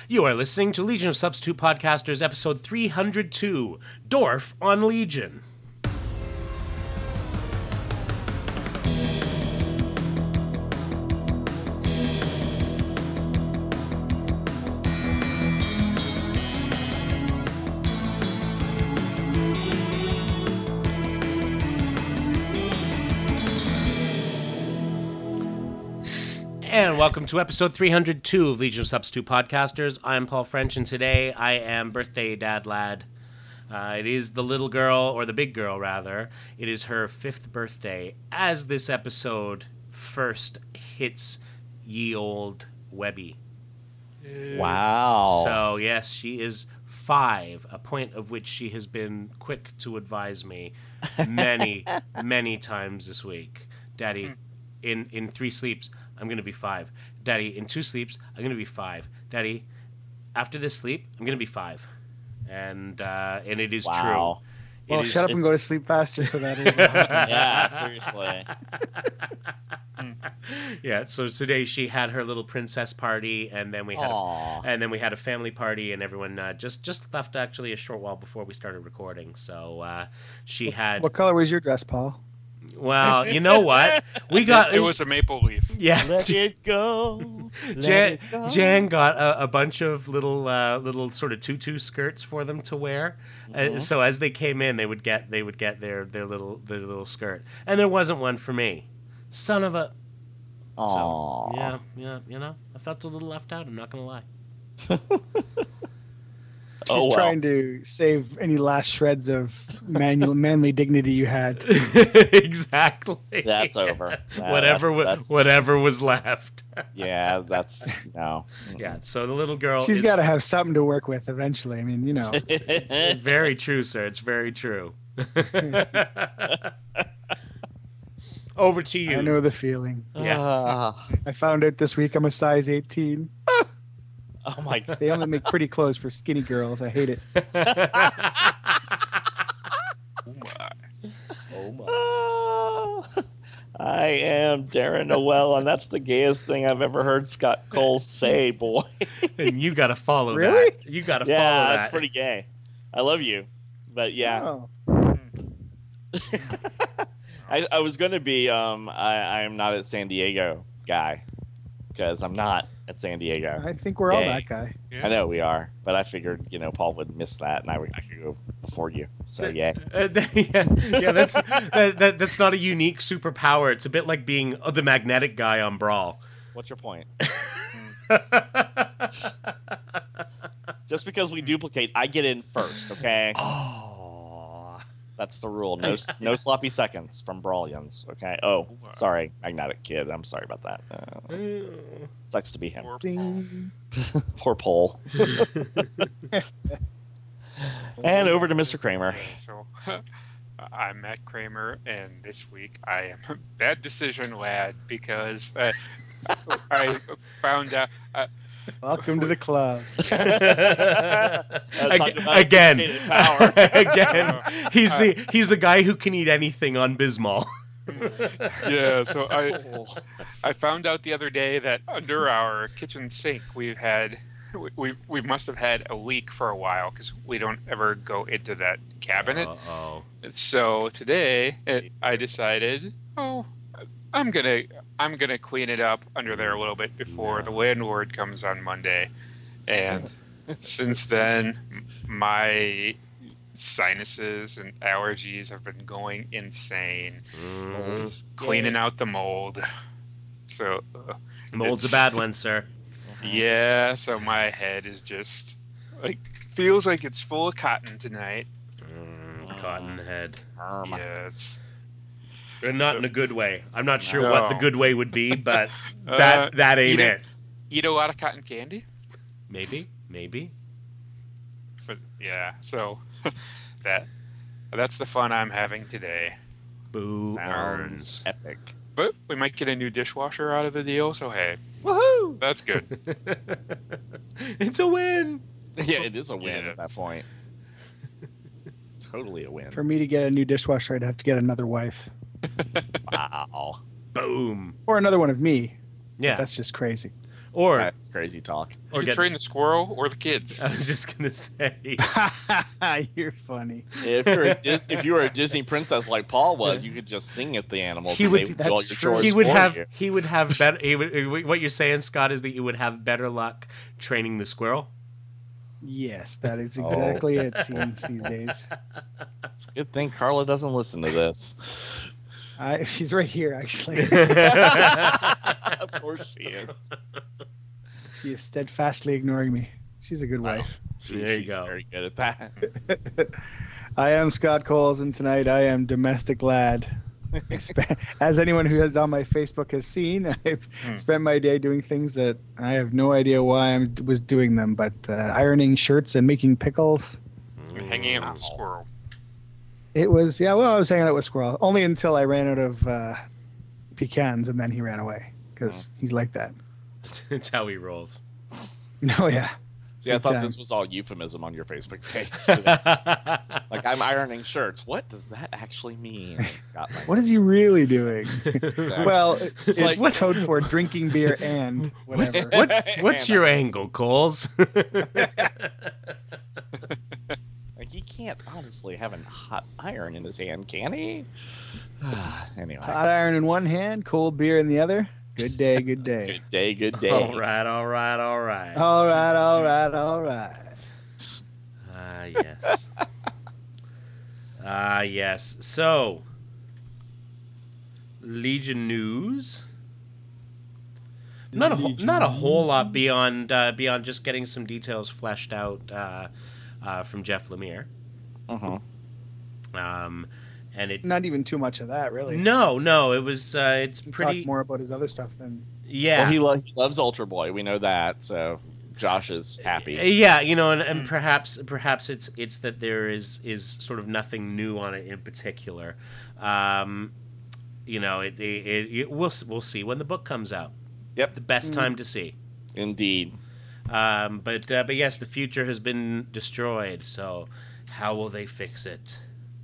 You are listening to Legion of Substitute Podcasters, episode 302, Dorf on Legion. And welcome to episode 302 of Legion of Substitute Podcasters. I'm Paul French, and today I am birthday dad lad. It is the little girl, or the big girl rather. It is her 5th birthday as this episode first hits ye old Webby. Wow. So yes, she is 5, a point of which she has been quick to advise me many, many times this week. Daddy, in 3 sleeps, I'm going to be 5. Daddy, in 2 sleeps, I'm going to be 5. Daddy, after this sleep, I'm going to be 5. And it is Wow. true. Well, shut up and go to sleep faster so that is Yeah, seriously. Yeah, so today she had her little princess party, and then we had had a family party, and everyone just left actually a short while before we started recording. So she had. What color was your dress, Paul? Well, you know what? We got it was a maple leaf. Yeah. Let it go. Jan got a bunch of little sort of tutu skirts for them to wear. So as they came in, they would get their little skirt, and there wasn't one for me. Son of a. So, yeah. You know, I felt a little left out. I'm not gonna lie. She's trying to save any last shreds of manly dignity you had. Exactly. That's over. Whatever was left. Yeah, that's no. Yeah. So the little girl. She's got to have something to work with eventually. I mean, you know. It's very true, sir. It's very true. Over to you. I know the feeling. Yeah. I found out this week I'm a size 18. Oh my God. They only make pretty clothes for skinny girls. I hate it. Oh my. I am Darren Noel, and that's the gayest thing I've ever heard Scott Cole say, boy. And you got to follow Really? that. You got to Yeah, follow that. that's pretty gay. I love you. But yeah. Oh. I was going to be, I am not at San Diego guy, because I'm not at San Diego. I think we're all Yay. that guy. I know we are, but I figured, Paul would miss that, and I could go before you. So, yeah. That's not a unique superpower. It's a bit like being the magnetic guy on Brawl. What's your point? Just because we duplicate, I get in first, okay? Oh. That's the rule. No sloppy seconds from Brawlians, okay? Oh, sorry, Magnetic Kid. I'm sorry about that. Sucks to be him. Ding. Poor Pole. And over to Mr. Kramer. So, I'm Matt Kramer, and this week I am a bad decision lad because I found out. Welcome to the club. Again, he's the guy who can eat anything on Bismol. Yeah, so I found out the other day that under our kitchen sink we must have had a leak for a while because we don't ever go into that cabinet. So today I decided, I'm gonna clean it up under there a little bit before the landlord comes on Monday, and since then my sinuses and allergies have been going insane. Cleaning out the mold. So Mold's a bad one, sir. Yeah, so my head is just feels like it's full of cotton tonight. Cotton head. Yes. And not in a good way. I'm not sure what the good way would be, but that ain't it. Eat a lot of cotton candy? Maybe. But yeah, so that's the fun I'm having today. Boo Sounds epic. But we might get a new dishwasher out of the deal, so hey. Woohoo! That's good. It's a win. Yeah, it is a win at that Yes. point. Totally a win. For me to get a new dishwasher, I'd have to get another wife. Wow. Boom. Or another one of me. Yeah. That's just crazy. Or That's crazy talk. or You get. train the squirrel or the kids. I was just gonna say. You're funny. If you were a Disney princess like Paul was, you could just sing at the animals. He and would- they do all that's your true. chores He would for have. you. He would have better. What you're saying, Scott, is that you would have better luck training the squirrel. Yes, that is exactly it. Seems these days. It's a good thing Carla doesn't listen to this. She's right here, actually. Of course she is. She is steadfastly ignoring me. She's a good wife. There you She's go. very good at that. I am Scott Coles, and tonight I am domestic lad. As anyone who is on my Facebook has seen, I've spent my day doing things that I have no idea why I was doing them, but ironing shirts and making pickles. And hanging out with the squirrel. It was, I was hanging out with Squirrel, only until I ran out of pecans, and then he ran away, because he's like that. That's how he rolls. Oh, yeah. See, I Big thought time. this was all euphemism on your Facebook page. Like, I'm ironing shirts. What does that actually mean? Scott, What is he really doing? Exactly. Well, it's like- code for drinking beer and whatever. What's your angle, Coles? Like, he can't honestly have a hot iron in his hand, can he? Anyway. Hot iron in one hand, cold beer in the other. Good day, good day. Good day, good day. all right. All right, all right, all right. Yes. Yes. So, Legion news. Not a whole lot beyond just getting some details fleshed out from Jeff Lemire. Uh-huh. And it Not even too much of that, really. no, it was it's He pretty talked more about his other stuff than. yeah. Well, he loves Ultra Boy. We know that, so Josh is happy. Yeah, and perhaps it's that there is sort of nothing new on it in particular. We'll see when the book comes out. Yep. The best time to see. Indeed. But yes, the future has been destroyed. So how will they fix it?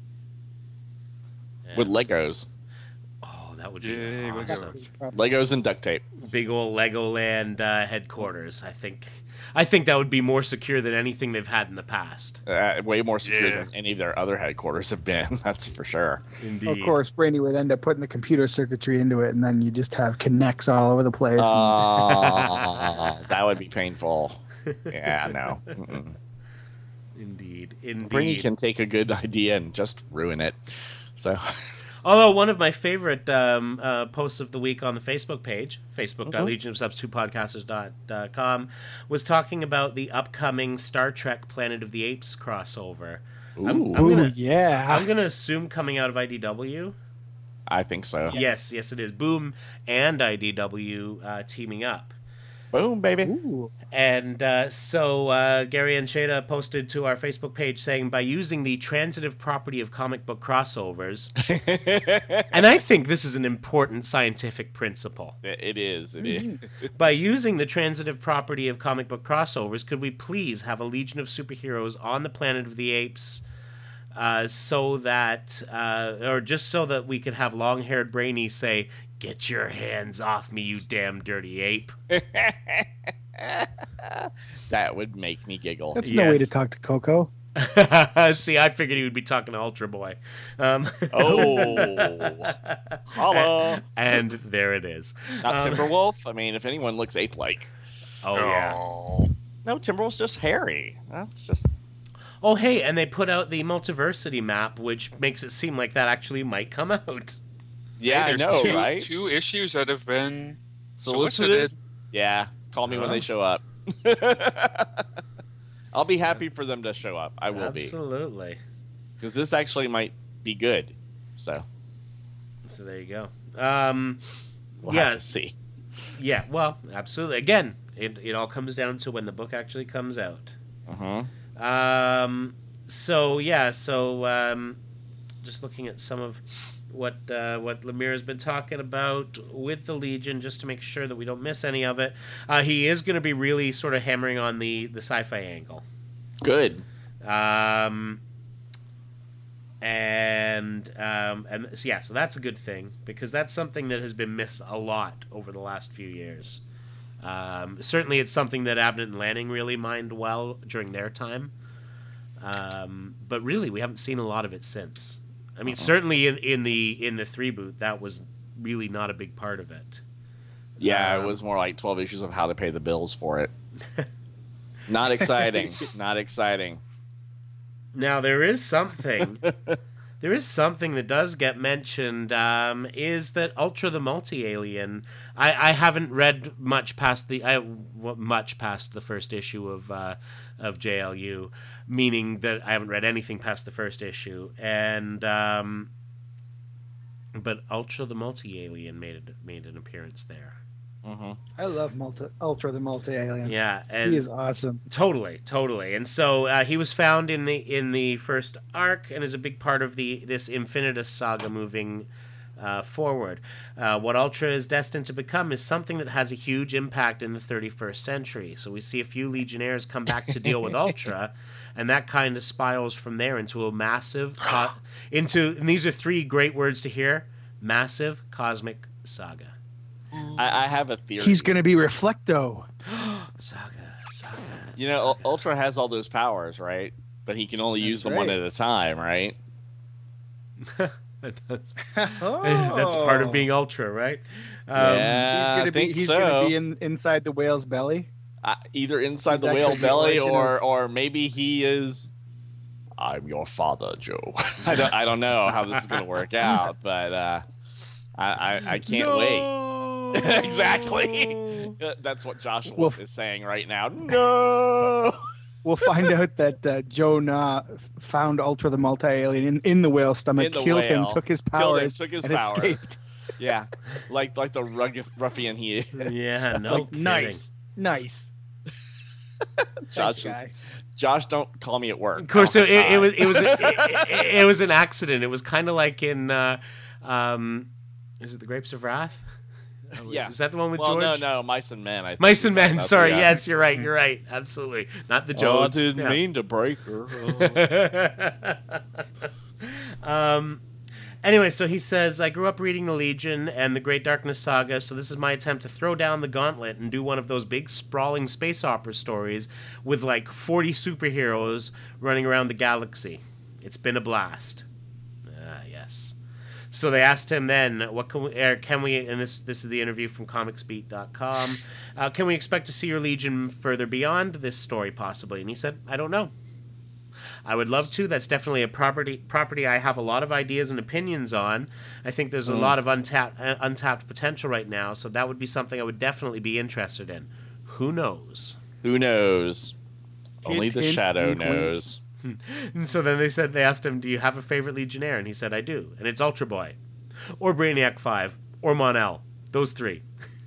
With Legos. Oh, that would Yay, be Legos. awesome. Legos and duct tape. Big old Legoland headquarters. I think that would be more secure than anything they've had in the past. Way more secure Yeah. than any of their other headquarters have been. That's for sure. Indeed. Of course, Brainy would end up putting the computer circuitry into it, and then you just have connects all over the place. That would be painful. Yeah, no. Indeed. Brainy can take a good idea and just ruin it. So, Although one of my favorite posts of the week on the Facebook page, facebook.legionofsubs2podcasters.com, was talking about the upcoming Star Trek Planet of the Apes crossover. I'm Ooh, gonna yeah. I'm gonna assume coming out of IDW. I think so. Yes, it is. Boom and IDW teaming up. Boom, baby. Ooh. And so Gary Ancheta posted to our Facebook page saying, by using the transitive property of comic book crossovers, and I think this is an important scientific principle. It is. It is. By using the transitive property of comic book crossovers, could we please have a legion of superheroes on the Planet of the Apes so that, or just so that we could have long-haired Brainy say, "Get your hands off me, you damn dirty ape." That would make me giggle. That's no way Yes. to talk to Coco. See, I figured he would be talking to Ultra Boy. Oh. Holla. And there it is. Not Timberwolf. I mean, if anyone looks ape-like. Oh, yeah. Oh. No, Timberwolf's just hairy. That's just... Oh, hey, and they put out the Multiversity map, which makes it seem like that actually might come out. Yeah, Hey, I there's know, two, right? Two issues that have been Solicited? solicited. Yeah, call me when they show up. I'll be happy for them to show up. I will be. Absolutely. Because this actually might be good. So, So there you go. we'll Yeah. have to see. Yeah, well, absolutely. Again, it all comes down to when the book actually comes out. Uh-huh. So just looking at some of what Lemire has been talking about with the Legion, just to make sure that we don't miss any of it. He is going to be really sort of hammering on the sci-fi angle. Good. So that's a good thing, because that's something that has been missed a lot over the last few years. Certainly, it's something that Abnett and Lanning really mined well during their time. But really, we haven't seen a lot of it since. I mean, certainly in the 3 boot, that was really not a big part of it. Yeah, it was more like 12 issues of how to pay the bills for it. Not exciting. Not exciting. Now, there is something that does get mentioned, is that Ultra the Multi-Alien. I haven't read much past the first issue of JLU, meaning that I haven't read anything past the first issue. And but Ultra the Multi-Alien made an appearance there. Mm-hmm. I love Ultra the Multi-Alien. Yeah, and he is awesome. Totally. And so he was found in the first arc and is a big part of this Infinitus saga moving forward. What Ultra is destined to become is something that has a huge impact in the 31st century. So we see a few Legionnaires come back to deal with Ultra, and that kind of spirals from there into a massive and these are 3 great words to hear: massive cosmic saga. I have a theory. He's going to be Reflecto. Saga. You know, Ultra has all those powers, right? But he can only use them one at a time, right? That's part of being Ultra, right? Yeah, he's gonna be inside the whale's belly. Either inside the whale belly, or maybe he is. I'm your father, Joe. I don't know how this is going to work out, but I can't wait. Exactly. That's what Joshua is saying right now. No. We'll find out that Joe Na found Ultra the Multi-Alien in the whale's stomach, killed him, took his powers, and escaped. Yeah, like the ruffian he is. Yeah, no kidding. Nice. Josh, don't call me at work. Of course, it was an accident. It was kind of like in is it The Grapes of Wrath? Yeah. Is that the one with George? No, Mice and Men. Mice and Men. Sorry. Yes, you're right. Absolutely. Not the Jodes. I didn't mean to break her. Anyway, so he says, I grew up reading the Legion and the Great Darkness Saga, so this is my attempt to throw down the gauntlet and do one of those big sprawling space opera stories with like 40 superheroes running around the galaxy. It's been a blast. Yes. So they asked him then, what can we, and this is the interview from comicsbeat.com, can we expect to see your Legion further beyond this story possibly? And he said, I don't know. I would love to. That's definitely a property I have a lot of ideas and opinions on. I think there's a lot of untapped potential right now, so that would be something I would definitely be interested in. Who knows? Only the shadow knows. And so then they asked him, do you have a favorite Legionnaire? And he said, I do. And it's Ultra Boy. Or Brainiac 5. Or Mon-El. Those 3.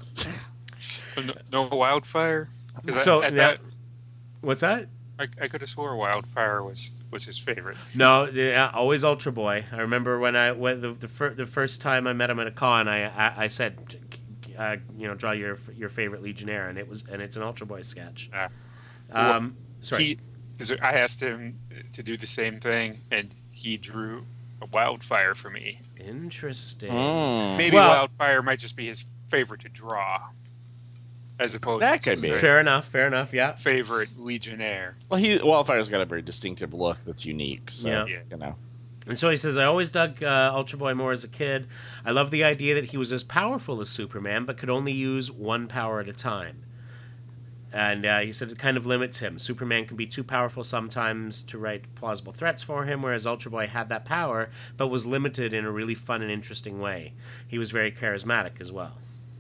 No Wildfire? What's that? I could have swore Wildfire was his favorite. No, yeah, always Ultra Boy. I remember when the first time I met him at a con, I said, draw your favorite Legionnaire, and it's an Ultra Boy sketch. Sorry. Because I asked him to do the same thing, and he drew a Wildfire for me. Interesting. Maybe Wildfire might just be his favorite to draw, as opposed that to could be fair enough. Yeah. Favorite Legionnaire. Well, Wildfire's got a very distinctive look that's unique. So And so he says, I always dug Ultra Boy more as a kid. I love the idea that he was as powerful as Superman, but could only use one power at a time. And he said it kind of limits him. Superman can be too powerful sometimes to write plausible threats for him, whereas Ultra Boy had that power, but was limited in a really fun and interesting way. He was very charismatic as well.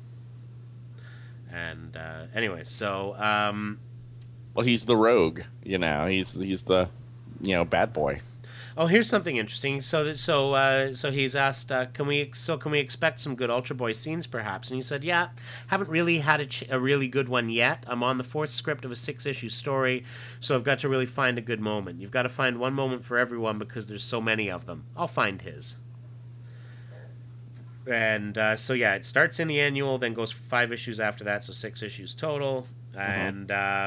And anyway, so... well, he's the rogue, He's the, bad boy. Oh, here's something interesting. So he's asked, can we expect some good Ultra Boy scenes, perhaps? And he said, yeah, haven't really had a really good one yet. I'm on the 4th script of a 6-issue story, so I've got to really find a good moment. You've got to find one moment for everyone because there's so many of them. I'll find his. And it starts in the annual, then goes for 5 issues after that, so 6 issues total. And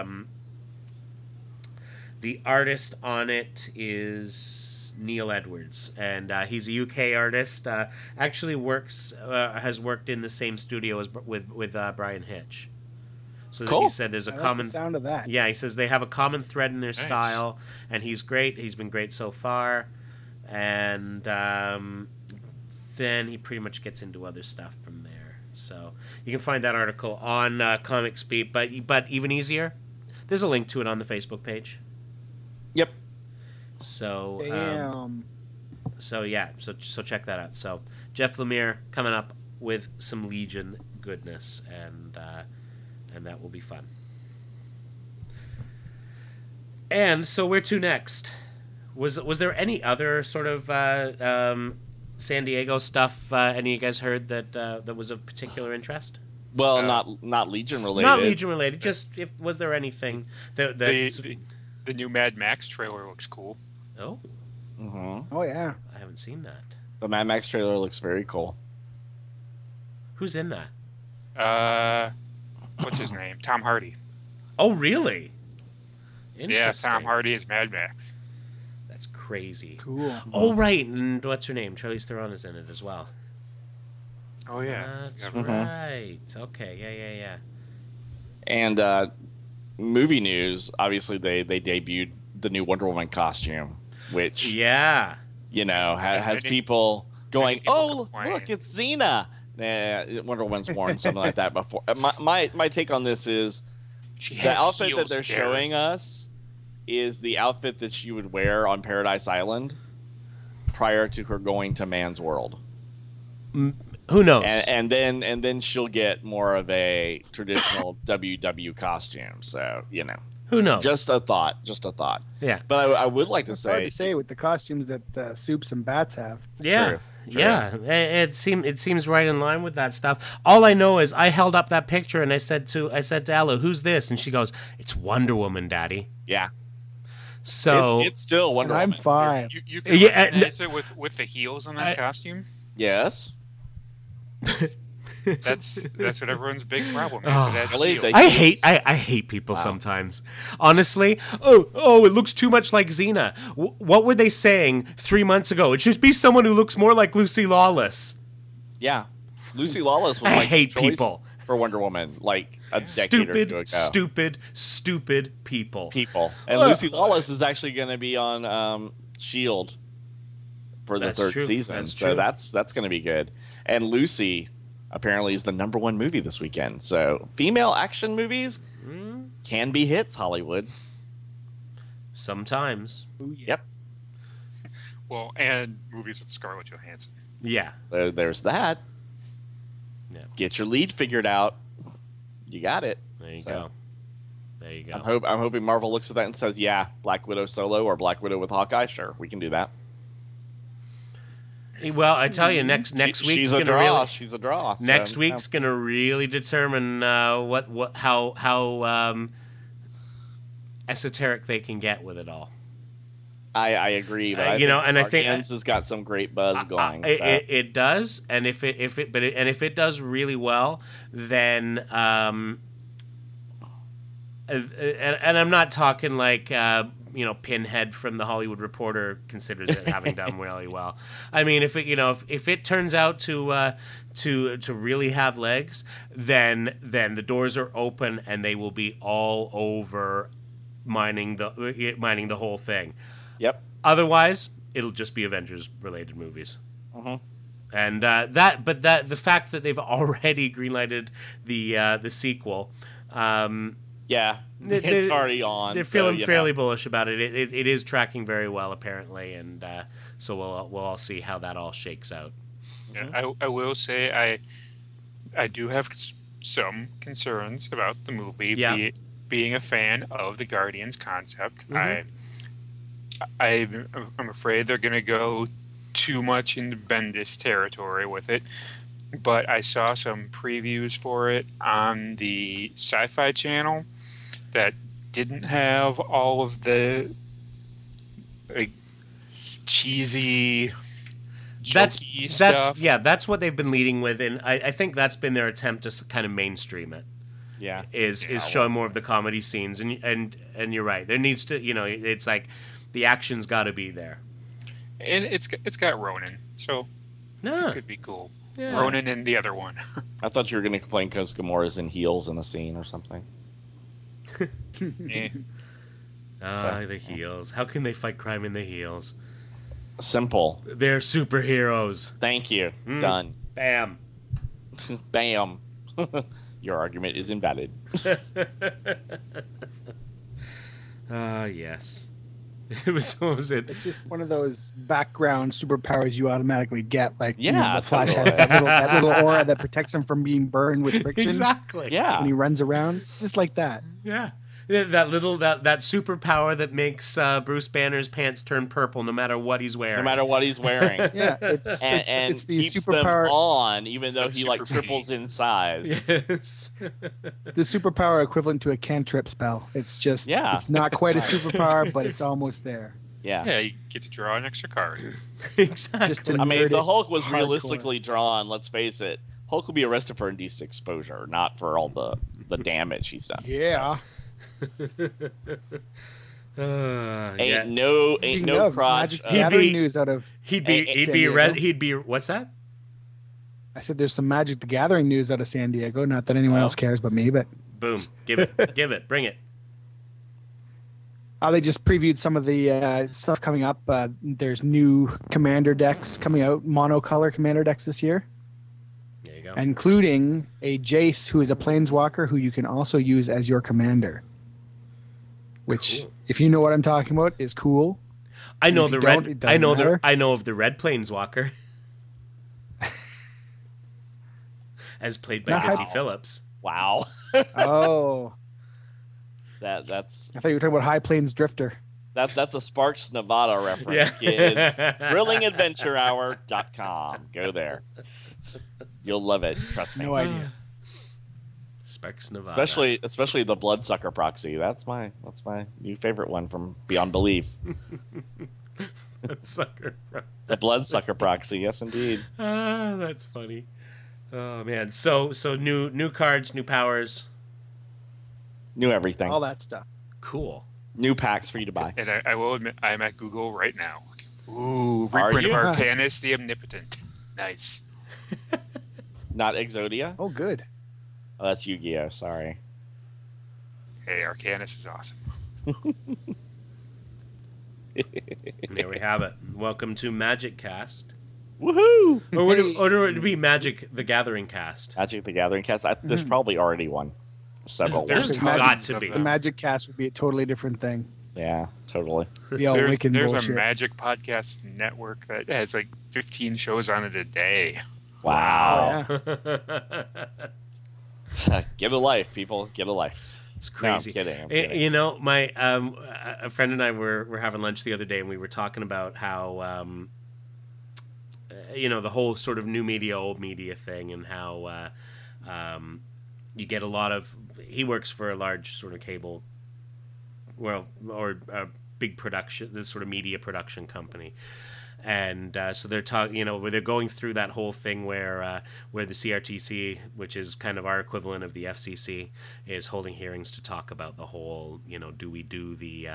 the artist on it is Neil Edwards, and he's a UK artist. Actually has worked in the same studio as with Brian Hitch. So that Cool. he said there's a I like common the sound of that. Yeah, he says they have a common thread in their style, and he's great. He's been great so far, and then he pretty much gets into other stuff from there. So you can find that article on Comics Beat, but even easier, there's a link to it on the Facebook page. Yep. So Damn. so check that out. So Jeff Lemire coming up with some Legion goodness, and that will be fun. And so where to next? Was there any other sort of San Diego stuff any of you guys heard that was of particular interest? Well, not Legion related. Not Legion related. Just if was there anything that the new Mad Max trailer looks cool. Oh, Oh yeah. I haven't seen that. The Mad Max trailer looks very cool. Who's in that? What's his name? Tom Hardy. Oh, really? Yeah, Interesting. Tom Hardy is Mad Max. That's crazy. Cool. Oh, right. And what's her name? Charlize Theron is in it as well. Oh yeah, That's Mhm. right. Okay. Yeah. And movie news, obviously they debuted the new Wonder Woman costume, which Yeah. has Many- people going, people "Oh, complain. look, it's Xena." Nah, Wonder Woman's worn something like that before. My take on this is She the has outfit that heels, they're Darren. showing us is the outfit that she would wear on Paradise Island prior to her going to Man's World. Who knows? And then she'll get more of a traditional WW costume. So Who knows? just a thought. Yeah. But I would like to It's hard say, to say with the costumes that Soups and Bats have. Yeah. True. Yeah. It seems right in line with that stuff. All I know is I held up that picture and I said to Ella, "Who's this?" And she goes, "It's Wonder Woman, Daddy." yeah, So it's still Wonder And I'm Woman. fine. You can Yeah, recognize it with the heels on that costume. Yes. That's what everyone's big problem is. Oh. It has Really? heels. They- I hate people sometimes. Honestly, it looks too much like Xena. What were they saying 3 months ago? It should be someone who looks more like Lucy Lawless. Yeah. Lucy Lawless was I like hate the choice people. for Wonder Woman like a decade or two ago. Stupid people. People. And Lucy Lawless is actually going to be on Shield for the That's third true. season. That's so true. that's going to be good. And Lucy apparently is the #1 movie this weekend. So female action movies can be hits, Hollywood. Sometimes. Ooh, yeah. Yep. Well, and movies with Scarlett Johansson. Yeah. There's that. Yeah. Get your lead figured out. You got it. There you So, go. There you go. I'm hoping Marvel looks at that and says, "Yeah, Black Widow solo or Black Widow with Hawkeye. Sure, we can do that." Well, I tell you, next week's she's a gonna draw. really She's a draw. next So, week's gonna really determine how esoteric they can get with it all. I agree, but I and I think Guardians has got some great buzz going. so. it does, and if it does really well, then and I'm not talking like Pinhead from the Hollywood Reporter considers it having done really well. I mean, if it turns out to really have legs, then the doors are open and they will be all over mining the whole thing. Yep. Otherwise, it'll just be Avengers related movies. Mhm. And the fact that they've already greenlighted the sequel, Yeah, it's already on. they're feeling fairly bullish about it. It is tracking very well apparently, and so we'll all see how that all shakes out. Yeah, I will say I do have some concerns about the movie. Yeah. Being a fan of the Guardians concept, Mhm. I'm afraid they're going to go too much into Bendis territory with it. But I saw some previews for it on the Sci-Fi Channel that didn't have all of the cheesy, jokey stuff. That's what they've been leading with, and I think that's been their attempt to kind of mainstream it. Yeah. Is showing more of the comedy scenes, and you're right. There needs to, it's like the action's got to be there. And it's got Ronan, so No, it could be cool. yeah. Ronan and the other one. I thought you were going to complain because Gamora's in heels in a scene or something. Eh. The heels. How can they fight crime in the heels? Simple. They're superheroes. Thank you. Done. Bam. Bam. Your argument is invalid. Yes. What was it? It's just one of those background superpowers you automatically get, like Yeah, the Flash totally. has that little aura that protects him from being burned with friction Exactly. Yeah. when he runs around, just like that. Yeah. That superpower that makes Bruce Banner's pants turn purple no matter what he's wearing. No matter what he's wearing. Yeah, And it's the keeps them superpower. on even though That's he like super triples in size. Yes. The superpower equivalent to a cantrip spell. It's just, Yeah. it's not quite a superpower, but it's almost there. Yeah. Yeah, you get to draw an extra card. Exactly. Just to I mean, if the nerd it Hulk was hardcore. realistically drawn, let's face it, Hulk would be arrested for indecent exposure, not for all the damage he's done. Yeah. Ain't no Speaking of, crotch. Magic He'd the Gathering be- news out of. He'd be San Diego. what's that? I said there's some Magic the Gathering news out of San Diego. Not that anyone Well. else cares but me, but Boom. Give it. Bring it. they just previewed some of the stuff coming up. There's new commander decks coming out, monocolor commander decks this year, There you go. including a Jace who is a planeswalker who you can also use as your commander. Which, Cool. if you know what I'm talking about, is cool. I know if the you don't, red. it doesn't matter. I know of the red planeswalker, as played by Not Missy how- Phillips. Wow. Oh, That's I thought you were talking about High Plains Drifter. that's a Sparks Nevada reference, Yeah. kids. ThrillingAdventureHour.com. Go there. You'll love it. Trust me. No idea. Sparks Nevada. Especially the Bloodsucker proxy. That's my new favorite one from Beyond Belief. Sucker. The Bloodsucker proxy. Yes, indeed. That's funny. Oh man. So new cards, new powers. New everything. All that stuff. Cool. New packs for you to buy. And I will admit, I'm at Google right now. Ooh, Are reprint of you? Arcanus the Omnipotent. Nice. Not Exodia. Oh, good. Oh, that's Yu-Gi-Oh. Sorry. Hey, Arcanus is awesome. And there we have it. Welcome to Magic Cast. Woohoo! Or would it be Magic the Gathering Cast? Magic the Gathering cast. There's probably already one. Several. There's ones. Magic- got to be. The Magic Cast would be a totally different thing. Yeah, totally. It'd be all There's Wiccan a bullshit. Magic podcast network that has like 15 shows on it a day. Wow. Oh, yeah. Get a life, people. Get a life. It's No, I'm crazy. kidding. I'm kidding. You know, my a friend and I were having lunch the other day, and we were talking about how the whole sort of new media, old media thing, and how you get a lot of. He works for a large sort of cable, or a big production, this sort of media production company. And so they're talking, where they're going through that whole thing where the CRTC, which is kind of our equivalent of the FCC, is holding hearings to talk about the whole, do we do the,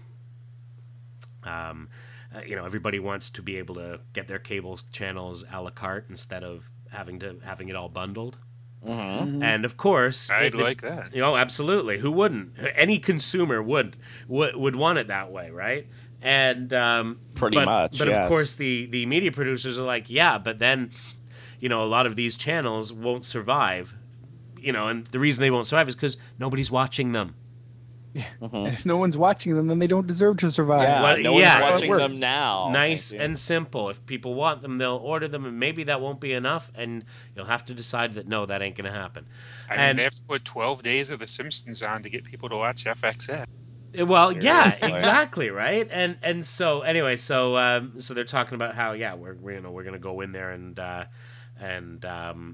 everybody wants to be able to get their cable channels a la carte instead of having it all bundled. Mhm. And of course, I'd like that. absolutely. Who wouldn't? Any consumer would want it that way, right? And Pretty but, much, But yes. of course, the media producers are like, yeah, but then, a lot of these channels won't survive. And the reason they won't survive is because nobody's watching them. And if no one's watching them, then they don't deserve to survive. Yeah, Well, no yeah. one's watching It them works. now. Nice Thank you. and simple. If people want them, they'll order them, and maybe that won't be enough, and you'll have to decide that no, that ain't going to happen. I mean, And- they have to put 12 days of The Simpsons on to get people to watch FXN. Well, yeah, Seriously. exactly, right. And so anyway, so they're talking about how we're going to go in there and and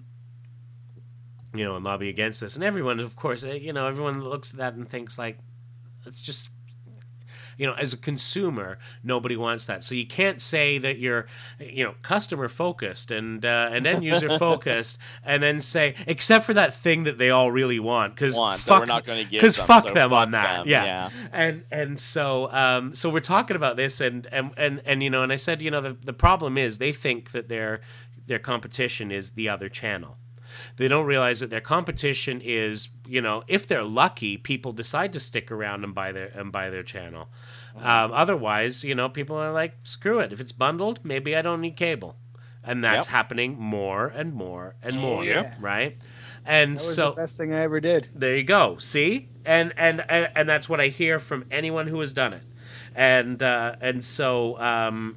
lobby against this, and everyone, of course, everyone looks at that and thinks like, it's just. As a consumer, nobody wants that. So you can't say that you're, customer focused and end user focused, and then say, except for that thing that they all really want, because that fuck, we're not gonna give because them, fuck so them fuck on that, them, yeah. And so we're talking about this, and I said, the problem is they think that their competition is the other channel. They don't realize that their competition is, if they're lucky, people decide to stick around and buy their channel. Otherwise, people are like, screw it. If it's bundled, maybe I don't need cable. And that's happening more and more and more, right? And That was so the best thing I ever did. there you go. See, and that's what I hear from anyone who has done it, and so.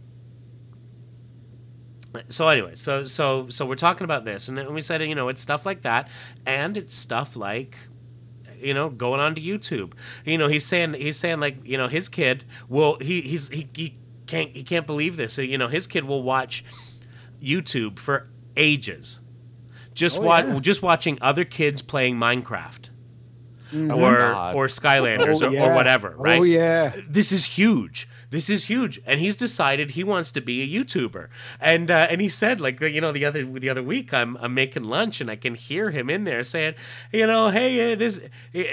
So anyway, so we're talking about this, and we said, it's stuff like that, and it's stuff like, going on to YouTube. He's saying like, his kid will he can't believe this. So, his kid will watch YouTube for ages, just watching other kids playing Minecraft. Or Skylanders or whatever, right? Oh yeah. This is huge. And he's decided he wants to be a YouTuber. And he said, like, the other week, I'm making lunch and I can hear him in there saying, hey, this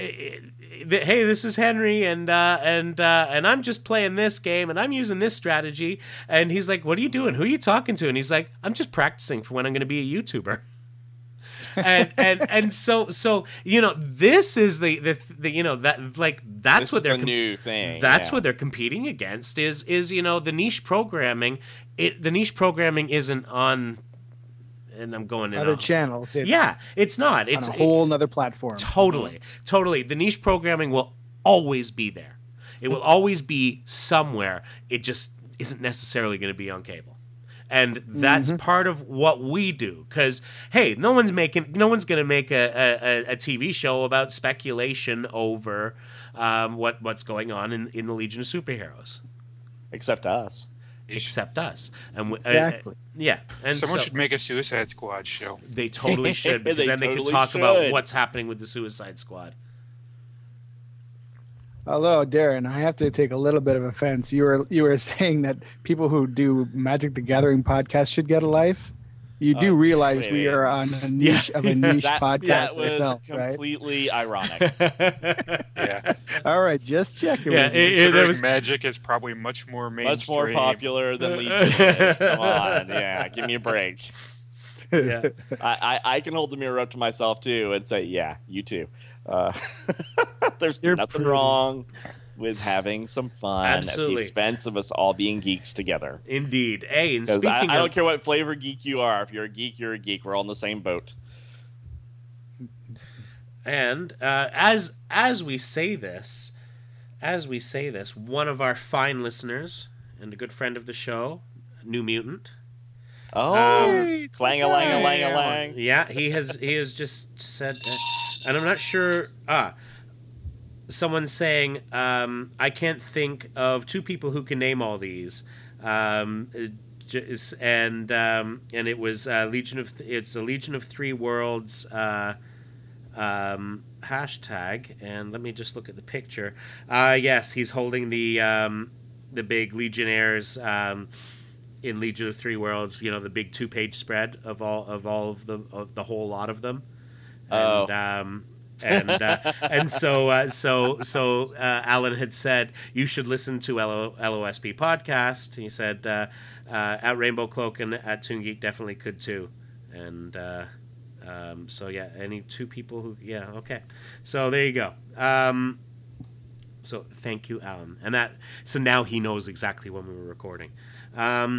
is Henry and I'm just playing this game and I'm using this strategy. And he's like, what are you doing? Who are you talking to? And he's like, I'm just practicing for when I'm going to be a YouTuber. and so this is that's what they're new thing. That's what they're competing against is the niche programming. The niche programming isn't on, and I'm going in other channels. It's not. It's on a whole nother platform. Totally. The niche programming will always be there. It will always be somewhere. It just isn't necessarily going to be on cable. And that's part of what we do, because hey, no one's going to make a TV show about speculation over what's going on in the Legion of Superheroes, except us. And exactly. And someone should make a Suicide Squad show. They totally should, because then they can totally talk should. about what's happening with the Suicide Squad. Although, Darren, I have to take a little bit of offense. You were saying that people who do Magic the Gathering podcast should get a life. You do realize we are on a niche of a niche podcast that was ourselves, right? completely ironic. Yeah. All right, just checking. Yeah, Considering Magic is probably much more mainstream. Much more popular than Legion is. Come on, give me a break. Yeah. I can hold the mirror up to myself too and say, yeah, you too. There's You're nothing pretty. wrong with having some fun Absolutely. at the expense of us all being geeks together. Indeed. Hey, and Because speaking I of don't care what flavor geek you are. If you're a geek, you're a geek. We're all in the same boat. And as we say this, one of our fine listeners and a good friend of the show, New Mutant. Oh, clang-a-lang-a-lang-a-lang. Yeah, he has just said, and I'm not sure. Someone's saying, I can't think of two people who can name all these. And it was it's a Legion of Three Worlds hashtag. And let me just look at the picture. Yes, he's holding the big Legionnaires. In Legion of Three Worlds, the big 2-page spread of the whole lot of them, and so Alan had said you should listen to LOSP podcast. He said at Rainbow Cloak and at Toon Geek definitely could too, and so yeah, any two people who okay, so there you go. So thank you, Alan, and so now he knows exactly when we were recording. All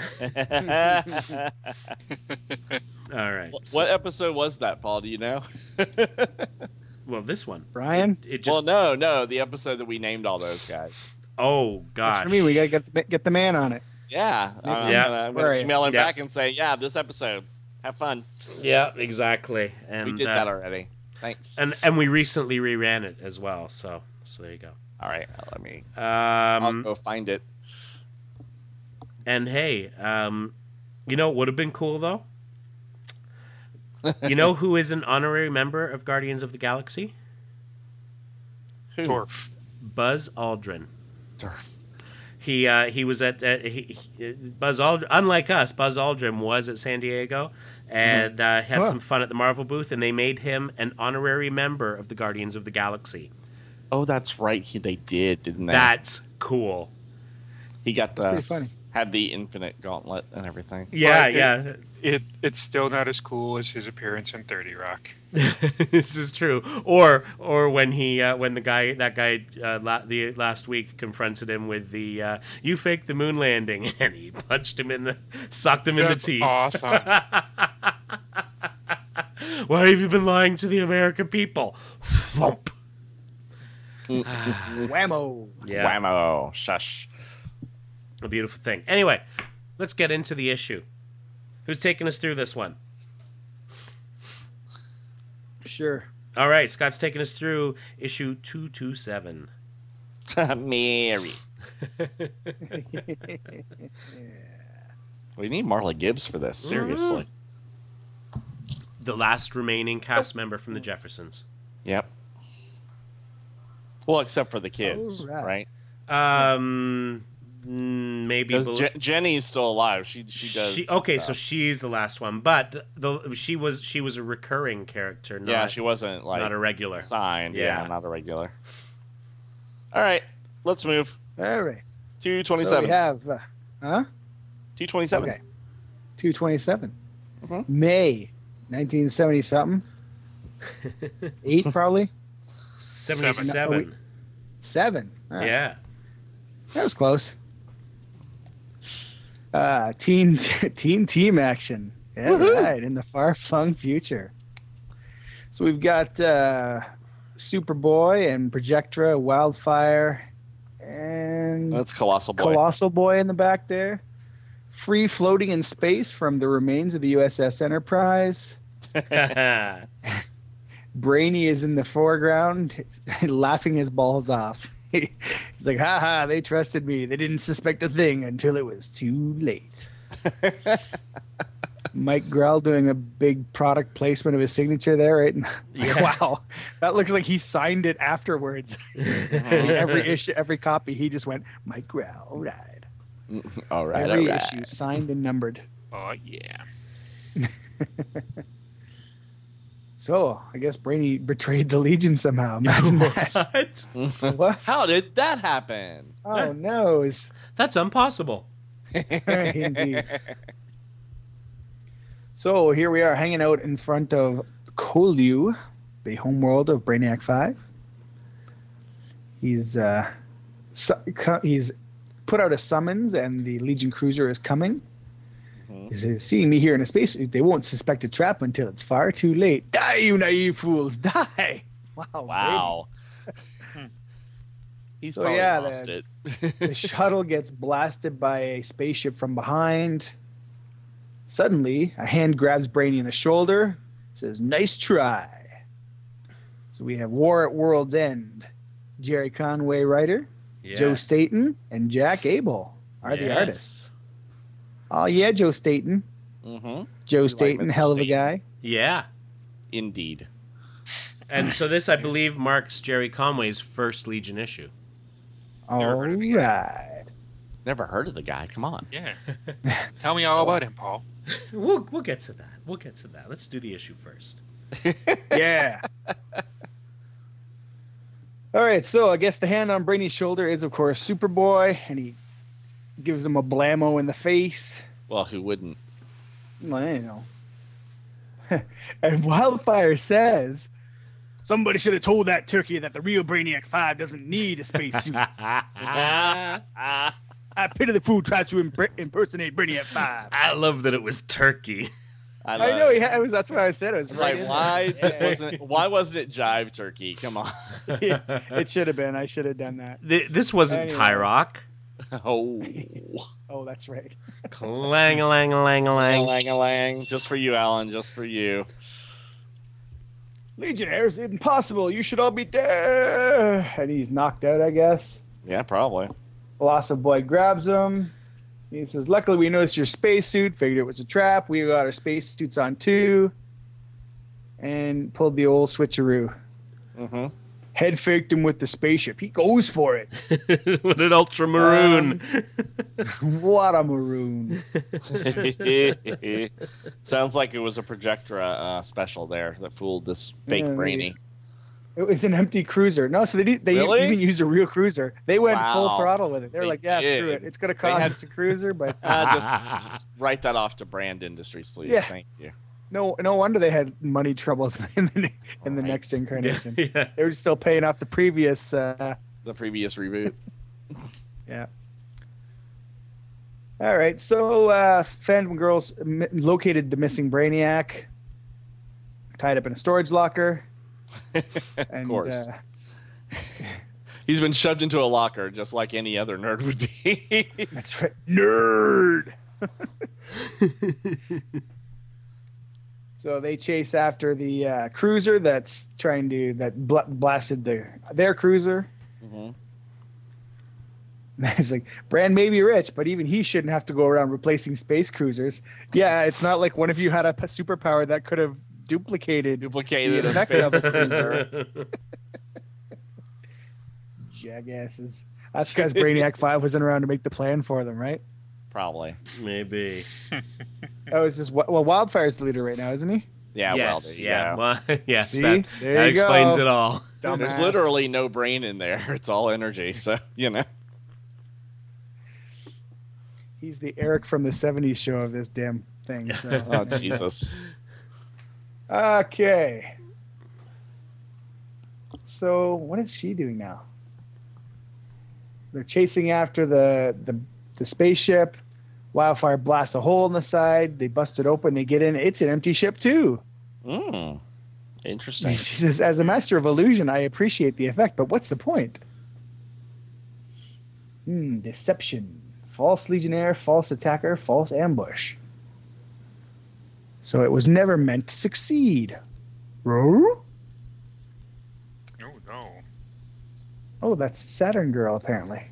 right. What episode was that, Paul? Do you know? Well, this one, Brian? It just. Well, no, the episode that we named all those guys. Oh gosh. I mean, we gotta get the man on it. Yeah, I'm gonna email him back and say, yeah, this episode. Have fun. Yeah, exactly. And We did that already. Thanks. And we recently reran it as well. So there you go. All right, let me. I'll Um, go find it. and hey, what would have been cool though? You know who is an honorary member of Guardians of the Galaxy? Who? Dwarf. Buzz Aldrin. Durf. He was at Buzz Aldrin. Unlike us, Buzz Aldrin was at San Diego and had some fun at the Marvel booth, and they made him an honorary member of the Guardians of the Galaxy. Oh, that's right. They did, didn't they? That's cool. He got Pretty funny. Had the infinite gauntlet and everything. Yeah, But yeah. It's still not as cool as his appearance in 30 Rock. This is true. Or when that guy the last week confronted him with the you faked the moon landing, and he punched him sucked him in the That's teeth. awesome. Why have you been lying to the American people? Thump. Whammo. Yeah, Whammo. Shush. a beautiful thing. Anyway, let's get into the issue. Who's taking us through this one? Sure. All right, Scott's taking us through issue 227. Mary. We need Marla Gibbs for this. Seriously. The last remaining cast member from the Jeffersons. Yep. Well, except for the kids, All right. right? Maybe Because Jenny's still alive. She does. Okay, so stuff. she's the last one, but she was a recurring character. Not, Yeah, she wasn't like not a regular. signed. Yeah. Yeah, not a regular. All right, let's move. All right. So 227. we have, 227. Okay. 227. Mhm. May 1970 something. 8 probably. 77. 7. Yeah. That was close. Teen team action. Yeah, right, in the far-flung future. So we've got Superboy and Projectra, Wildfire, and That's Colossal Boy. Colossal Boy in the back there. Free floating in space from the remains of the USS Enterprise. Brainy is in the foreground, laughing his balls off. He's like, ha ha, they trusted me. They didn't suspect a thing until it was too late. Mike Grell doing a big product placement of his signature there, right? And Yeah. wow, that looks like he signed it afterwards. Every issue, every copy, he just went, Mike Grell, all right. All right, Every all right. issue signed and numbered. Oh, yeah. So, I guess Brainy betrayed the Legion somehow. Imagine that. What? What? How did that happen? Oh, no. That's impossible. Indeed. So, here we are hanging out in front of Kolyu, the homeworld of Brainiac 5. He's put out a summons, and the Legion cruiser is coming. He says, seeing me here in a spacesuit, they won't suspect a trap until it's far too late. Die, you naive fools, die! Wow. Wow. He's So, probably yeah, lost the- it. The shuttle gets blasted by a spaceship from behind. Suddenly, a hand grabs Brainy in the shoulder, says, nice try. So we have War at World's End. Jerry Conway, writer. Yes. Joe Staton and Jack Abel are the Yes. artists. Oh, yeah, Joe Staton. Mm-hmm. Joe like Staton, Mr. hell of a Staton. guy. Yeah. Indeed. And so this, I believe, marks Jerry Conway's first Legion issue. All heard of the guy. right. Never heard of the guy. Come on. Yeah. Tell me all about him, Paul. We'll get to that. We'll get to that. Let's do the issue first. Yeah. All right, so I guess the hand on Brainy's shoulder is, of course, Superboy, and he gives him a blammo in the face. Well, who wouldn't? Well, you know. And Wildfire says, somebody should have told that turkey that the real Brainiac 5 doesn't need a spacesuit. I pity the fool who tries to impersonate Brainiac 5. I love that it was turkey. I know, that's what I said. It was right Like, in why wasn't it Jive Turkey? Come on. there. It should have been. I should have done that. This wasn't Anyway. Tyrock. Oh. Oh, that's right. Clang-a-lang-a-lang-a-lang. Lang. Just for you, Alan. Just for you. Legionnaires, impossible. You should all be dead. And he's knocked out, I guess. Yeah, probably. Colossal Boy grabs him. He says, luckily we noticed your spacesuit. Figured it was a trap. We got our spacesuits on too. And pulled the old switcheroo. Mm-hmm. Head faked him with the spaceship. He goes for it. What an ultramaroon. What a maroon. Sounds like it was a Projectra special there that fooled this fake Yeah, Brainy. It was an empty cruiser. No, so they Really? even used a real cruiser. They went full Wow. throttle with it. They were They like, yeah, screw did. it. It's going to They cost had- us a cruiser, but Just write that off to Brand Industries, please. Yeah. Thank you. no wonder they had money troubles in the Right. next incarnation. Yeah. They were still paying off the previous. The previous reboot. Yeah. All right. So Phantom Girls located the missing Brainiac, tied up in a storage locker. Of And, course. He's been shoved into a locker just like any other nerd would be. That's right. Nerd. So they chase after the cruiser that's blasted their cruiser. Mhm. It's like, Brand may be rich, but even he shouldn't have to go around replacing space cruisers. Yeah, it's not like one of you had a superpower that could have duplicated Duplicated the a effect space of a cruiser. jackasses. That's because Brainiac 5 wasn't around to make the plan for them, right? Probably. Maybe. That was just Wildfire's the leader right now, isn't he? Yeah, Yes. well, Yeah. Well, yes. See? That There you explains go. it all. There's Dumbass. literally no brain in there. It's all energy. So, He's the Eric from the 70s show of this damn thing. So. Oh, Jesus. Okay. So what is she doing now? They're chasing after the spaceship. Wildfire blasts a hole in the side. They bust it open. They get in. It's an empty ship too. Interesting. She says, "As a master of illusion, I appreciate the effect, but what's the point?" Deception. False legionnaire, false attacker, false ambush. So it was never meant to succeed. Oh? Oh no. Oh, that's Saturn Girl, apparently.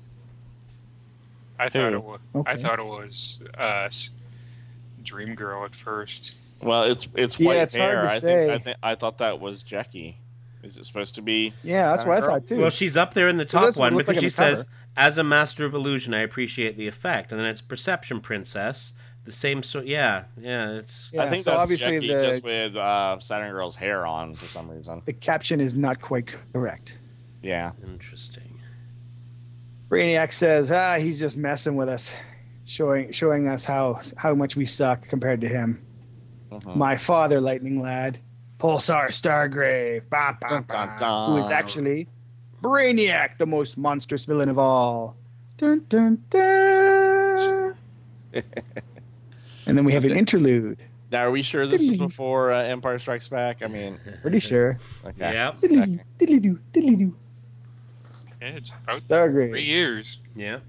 I thought it was. Okay. I thought it was Dream Girl at first. Well, it's Yeah, white it's hard hair. to I say. think I thought that was Jackie. Is it supposed to be? Yeah, that's what I Saturn thought too. Well, she's up there in the So top that's what it one looked because like she on the says, "As a master of illusion, I appreciate the effect," and then it's Perception Princess. The same sort. Yeah. It's. Yeah, I think so that's obviously Jackie just with Saturn Girl's hair on for some reason. the caption is not quite correct. Yeah. Interesting. Brainiac says, he's just messing with us, showing us how much we suck compared to him. Mhm. My father, Lightning Lad, Pulsar Stargrave, bah, bah, Dun, bah, dun, dun. who is actually Brainiac, the most monstrous villain of all. Dun, dun, dun. And then we have an interlude. Now, are we sure this is before Empire Strikes Back? I mean, Pretty sure. okay. Yep. just checking. Diddly-doo, diddly-doo. Yeah, it's about 3 Stargrave. years. Yeah.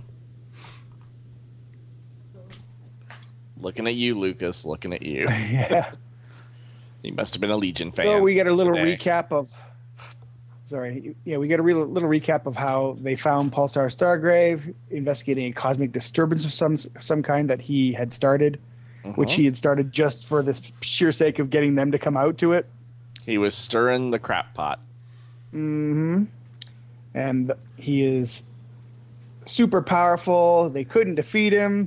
Looking at you, Lucas. Looking at you. Yeah. You must have been a Legion fan. So we get a little today. recap of. Sorry, yeah, we get a little recap of how they found Pulsar Stargrave, investigating a cosmic disturbance of some kind that he had started, which he had started just for the sheer sake of getting them to come out to it. He was stirring the crap pot. Mm-hmm. And he is super powerful. They couldn't defeat him,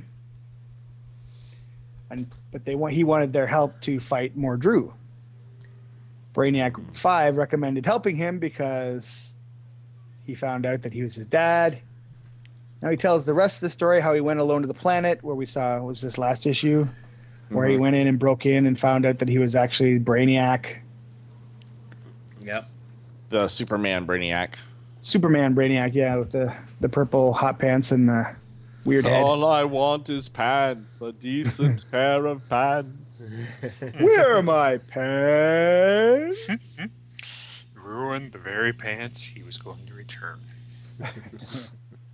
but he wanted their help to fight Mordru. Brainiac 5 recommended helping him because he found out that he was his dad. Now he tells the rest of the story, how he went alone to the planet, where we saw was this last issue, where he went in and broke in and found out that he was actually Brainiac. Yep. The Superman Brainiac. Superman Brainiac, yeah, with the purple hot pants and the weird head. All I want is pants, a decent pair of pants. Where are my pants? Ruined the very pants he was going to return. That's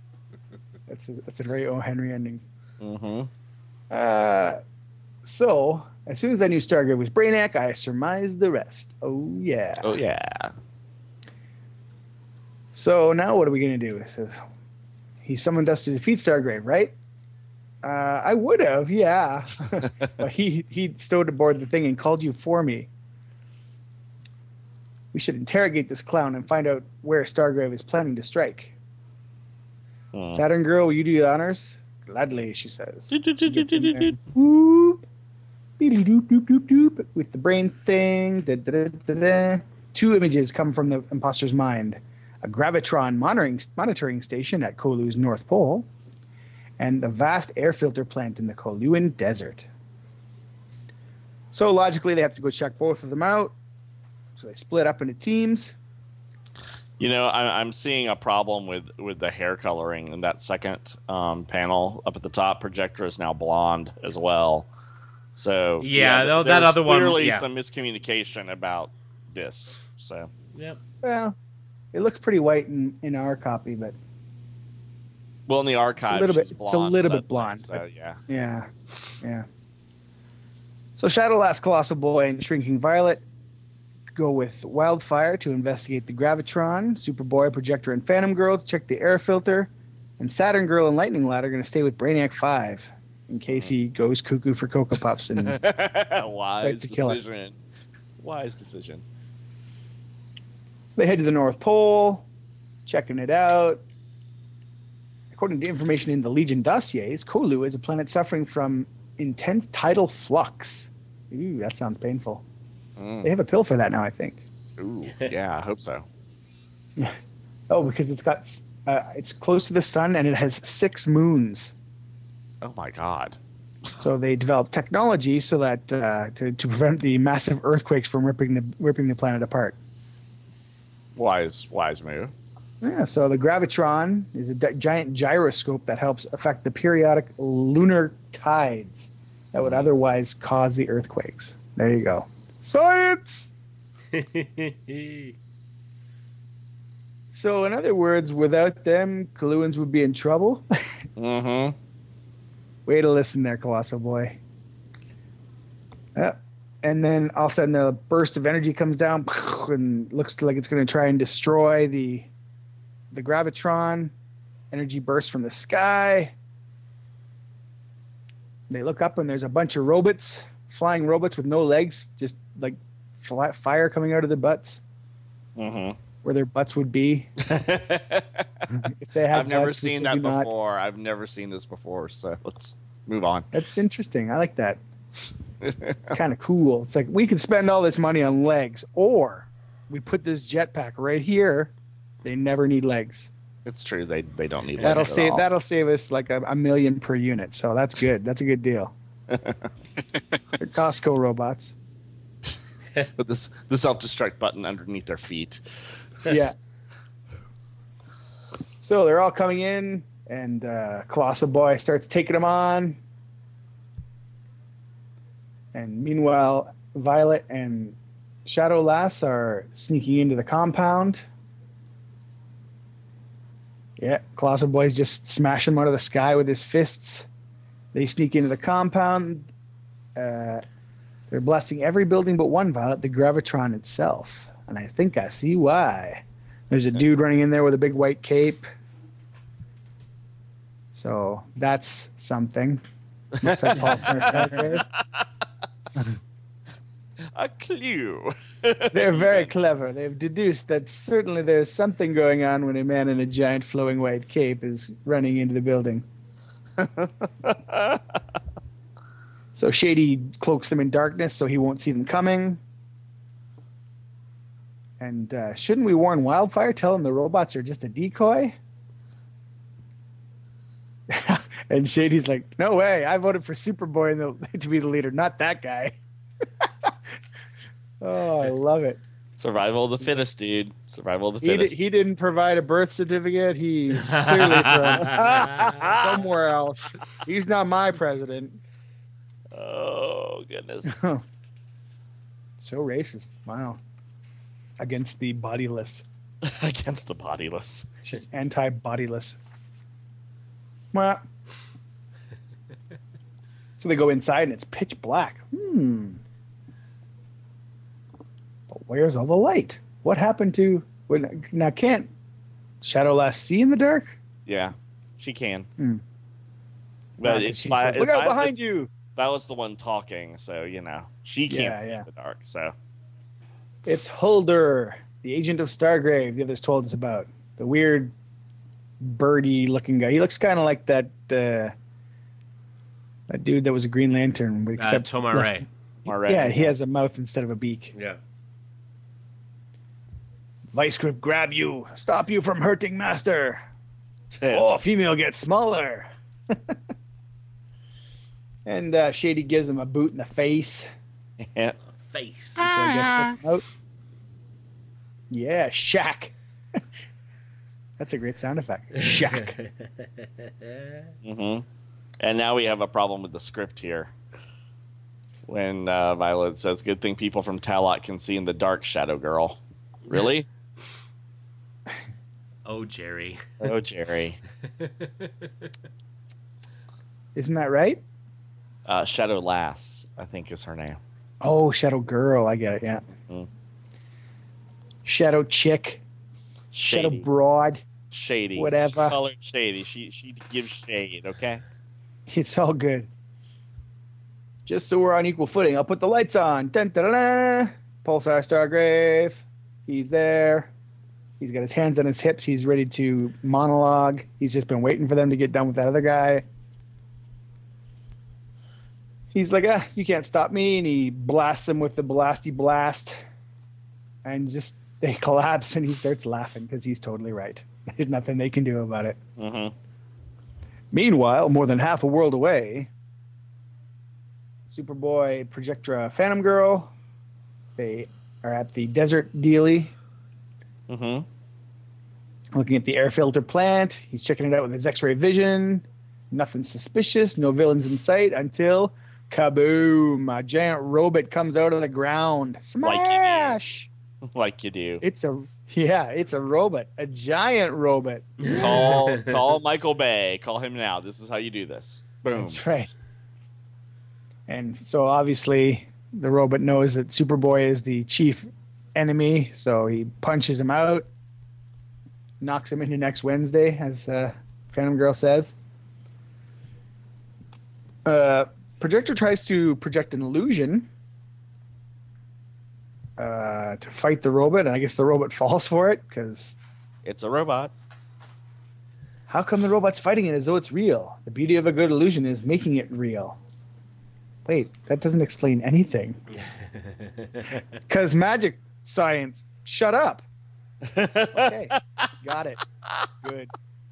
a very O. Henry ending. Mm-hmm. So, as soon as I knew Stargrave was Brainiac, I surmised the rest. Oh, yeah. Oh, yeah. So, now what are we going to do? It says, he summoned us to defeat Stargrave, right? I would have, yeah. But he stowed aboard the thing and called you for me. We should interrogate this clown and find out where Stargrave is planning to strike. Saturn Girl, will you do the honors? Gladly, she says. She gets in there. Whoop. Beedly doop doop doop doop. With the brain thing. Da, da, da, da, da. Two images come from the imposter's mind: a gravitron monitoring station at Kolu's North Pole, and the vast air filter plant in the Koluan Desert. So logically, they have to go check both of them out. So they split up into teams. You know, I'm seeing a problem with the hair coloring in that second panel up at the top. Projector is now blonde as well. So that other one, clearly some miscommunication about this. So Well, it looks pretty white in our copy, but in the archive, it's a little bit blonde. So yeah. So Shadowlass, Colossal Boy, and Shrinking Violet go with Wildfire to investigate the Gravitron. Superboy, Projector, and Phantom Girl to check the air filter. And Saturn Girl and Lightning Lad are going to stay with Brainiac 5 in case he goes cuckoo for Cocoa Puffs. And Wise decision. Wise decision. So they head to the North Pole, checking it out. According to information in the Legion dossiers, Kolu is a planet suffering from intense tidal flux. Ooh, that sounds painful. They have a pill for that now, I think. Ooh, yeah, I hope so. Oh, because it's close to the sun and it has 6 moons. Oh my God. So they developed technology so that to prevent the massive earthquakes from ripping the planet apart. Wise move. Yeah, so the Gravitron is a giant gyroscope that helps affect the periodic lunar tides that would otherwise cause the earthquakes. There you go. Science! So, in other words, without them, Koluans would be in trouble. Mm-hmm. Way to listen there, Colossal Boy. And then all of a sudden a burst of energy comes down and looks like it's going to try and destroy the Gravitron. Energy bursts from the sky. They look up and there's a bunch of robots, flying robots with no legs, just like fire coming out of their butts. Mm-hmm. Where their butts would be. If they I've never seen that before. I've never seen this before, so let's move on. That's interesting. I like that. Kind of cool. It's like we could spend all this money on legs, or we put this jetpack right here. They never need legs. It's true. They don't need that'll legs save at all. That'll save us like $1 million per unit. So that's good. That's a good deal. They're Costco robots. With the self-destruct button underneath their feet. Yeah. So they're all coming in, and Colossal Boy starts taking them on. And meanwhile, Violet and Shadowlass are sneaking into the compound. Yeah, Colossal Boy's just smashing them out of the sky with his fists. They sneak into the compound. They're blasting every building but one, Violet, the Gravitron itself. And I think I see why. There's a dude running in there with a big white cape. So that's something. Looks like Paul Smith. A clue. They're very clever. They've deduced that certainly there's something going on when a man in a giant flowing white cape is running into the building. So Shady cloaks them in darkness so he won't see them coming. And shouldn't we warn Wildfire, tell him the robots are just a decoy? And Shady's like, no way, I voted for Superboy to be the leader, not that guy. Oh, I love it. Survival of the fittest, dude. Survival of the fittest. He didn't provide a birth certificate. He's clearly from somewhere else. He's not my president. Oh, goodness. So racist. Wow. Against the bodiless. Against the bodiless. Anti-bodiless. Well. So they go inside and it's pitch black. But where's all the light? What happened to... Now, can't Shadowlass see in the dark? Yeah, she can. But it's Look out behind you! That was the one talking, so, she can't see in the dark, so... It's Hulder, the agent of Stargrave the others told us about. The weird birdie-looking guy. He looks kind of like that dude that was a Green Lantern. Tomar-Ray. Yeah, he has a mouth instead of a beak. Yeah. Vice grip grab you. Stop you from hurting master. Oh, female gets smaller. And Shady gives him a boot in the face. Yeah. Face. So I guess puts him out. Yeah, shack. That's a great sound effect. Shack. Mm-hmm. And now we have a problem with the script here. When Violet says, "Good thing people from Talot can see in the dark, Shadow Girl." Really? Oh, Jerry. Oh, Jerry. Isn't that right? Shadow Lass, I think, is her name. Oh, Shadow Girl. I get it, yeah. Mhm. Shadow Chick. Shady. Shadow Broad. Shady. Whatever. Just call her Shady. She gives shade, okay? It's all good. Just so we're on equal footing, I'll put the lights on. Dun, dun, dun, dun. Pulsar Stargrave. He's there. He's got his hands on his hips. He's ready to monologue. He's just been waiting for them to get done with that other guy. He's like, you can't stop me. And he blasts him with the blasty blast. And just they collapse and he starts laughing because he's totally right. There's nothing they can do about it. Mm-hmm. Meanwhile, more than half a world away, Superboy, Projectra, Phantom Girl, they are at the desert dealie. Mm-hmm. Looking at the air filter plant. He's checking it out with his X-ray vision. Nothing suspicious. No villains in sight until kaboom! A giant robot comes out of the ground. Smash! Like you do. It's a robot. A giant robot. Call Michael Bay. Call him now. This is how you do this. Boom. That's right. And so obviously the robot knows that Superboy is the chief enemy, so he punches him out, knocks him into next Wednesday, as Phantom Girl says. Projector tries to project an illusion to fight the robot, and I guess the robot falls for it, because It's a robot. how come the robot's fighting it as though it's real? The beauty of a good illusion is making it real. Wait, that doesn't explain anything. Because magic science, shut up. Okay, got it. Good.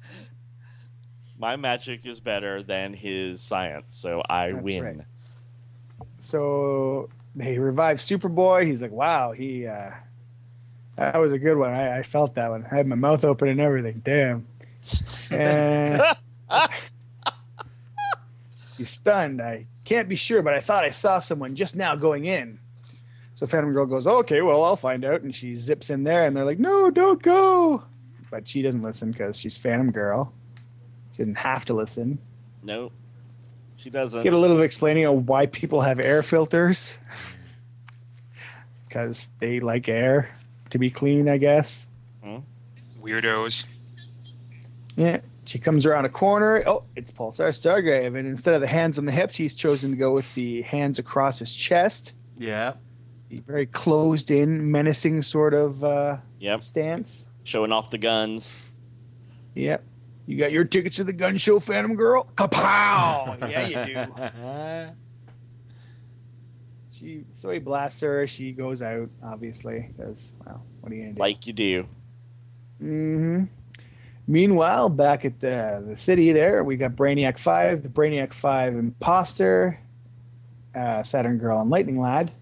My magic is better than his science, so I That's win. right. So they revive Superboy. He's like, wow, that was a good one. I felt that one. I had my mouth open and everything. Damn. And he's stunned. I can't be sure, but I thought I saw someone just now going in. So Phantom Girl goes, okay, well, I'll find out. And she zips in there, and they're like, no, don't go. But she doesn't listen because she's Phantom Girl. She doesn't have to listen. No, she doesn't. Get a little explaining of why people have air filters. Because they like air to be clean, I guess. Weirdos. Yeah. She comes around a corner. Oh, it's Pulsar Stargrave. And instead of the hands on the hips, he's chosen to go with the hands across his chest. Yeah. The very closed in, menacing sort of Yep. stance. Showing off the guns. Yep. You got your tickets to the gun show, Phantom Girl? Kapow! Yeah, you do. So he blasts her. She goes out, obviously, because, well, what are you going to do? Like you do. Mm-hmm. Meanwhile, back at the city there, we got Brainiac 5, the Brainiac 5 imposter, Saturn Girl, and Lightning Lad.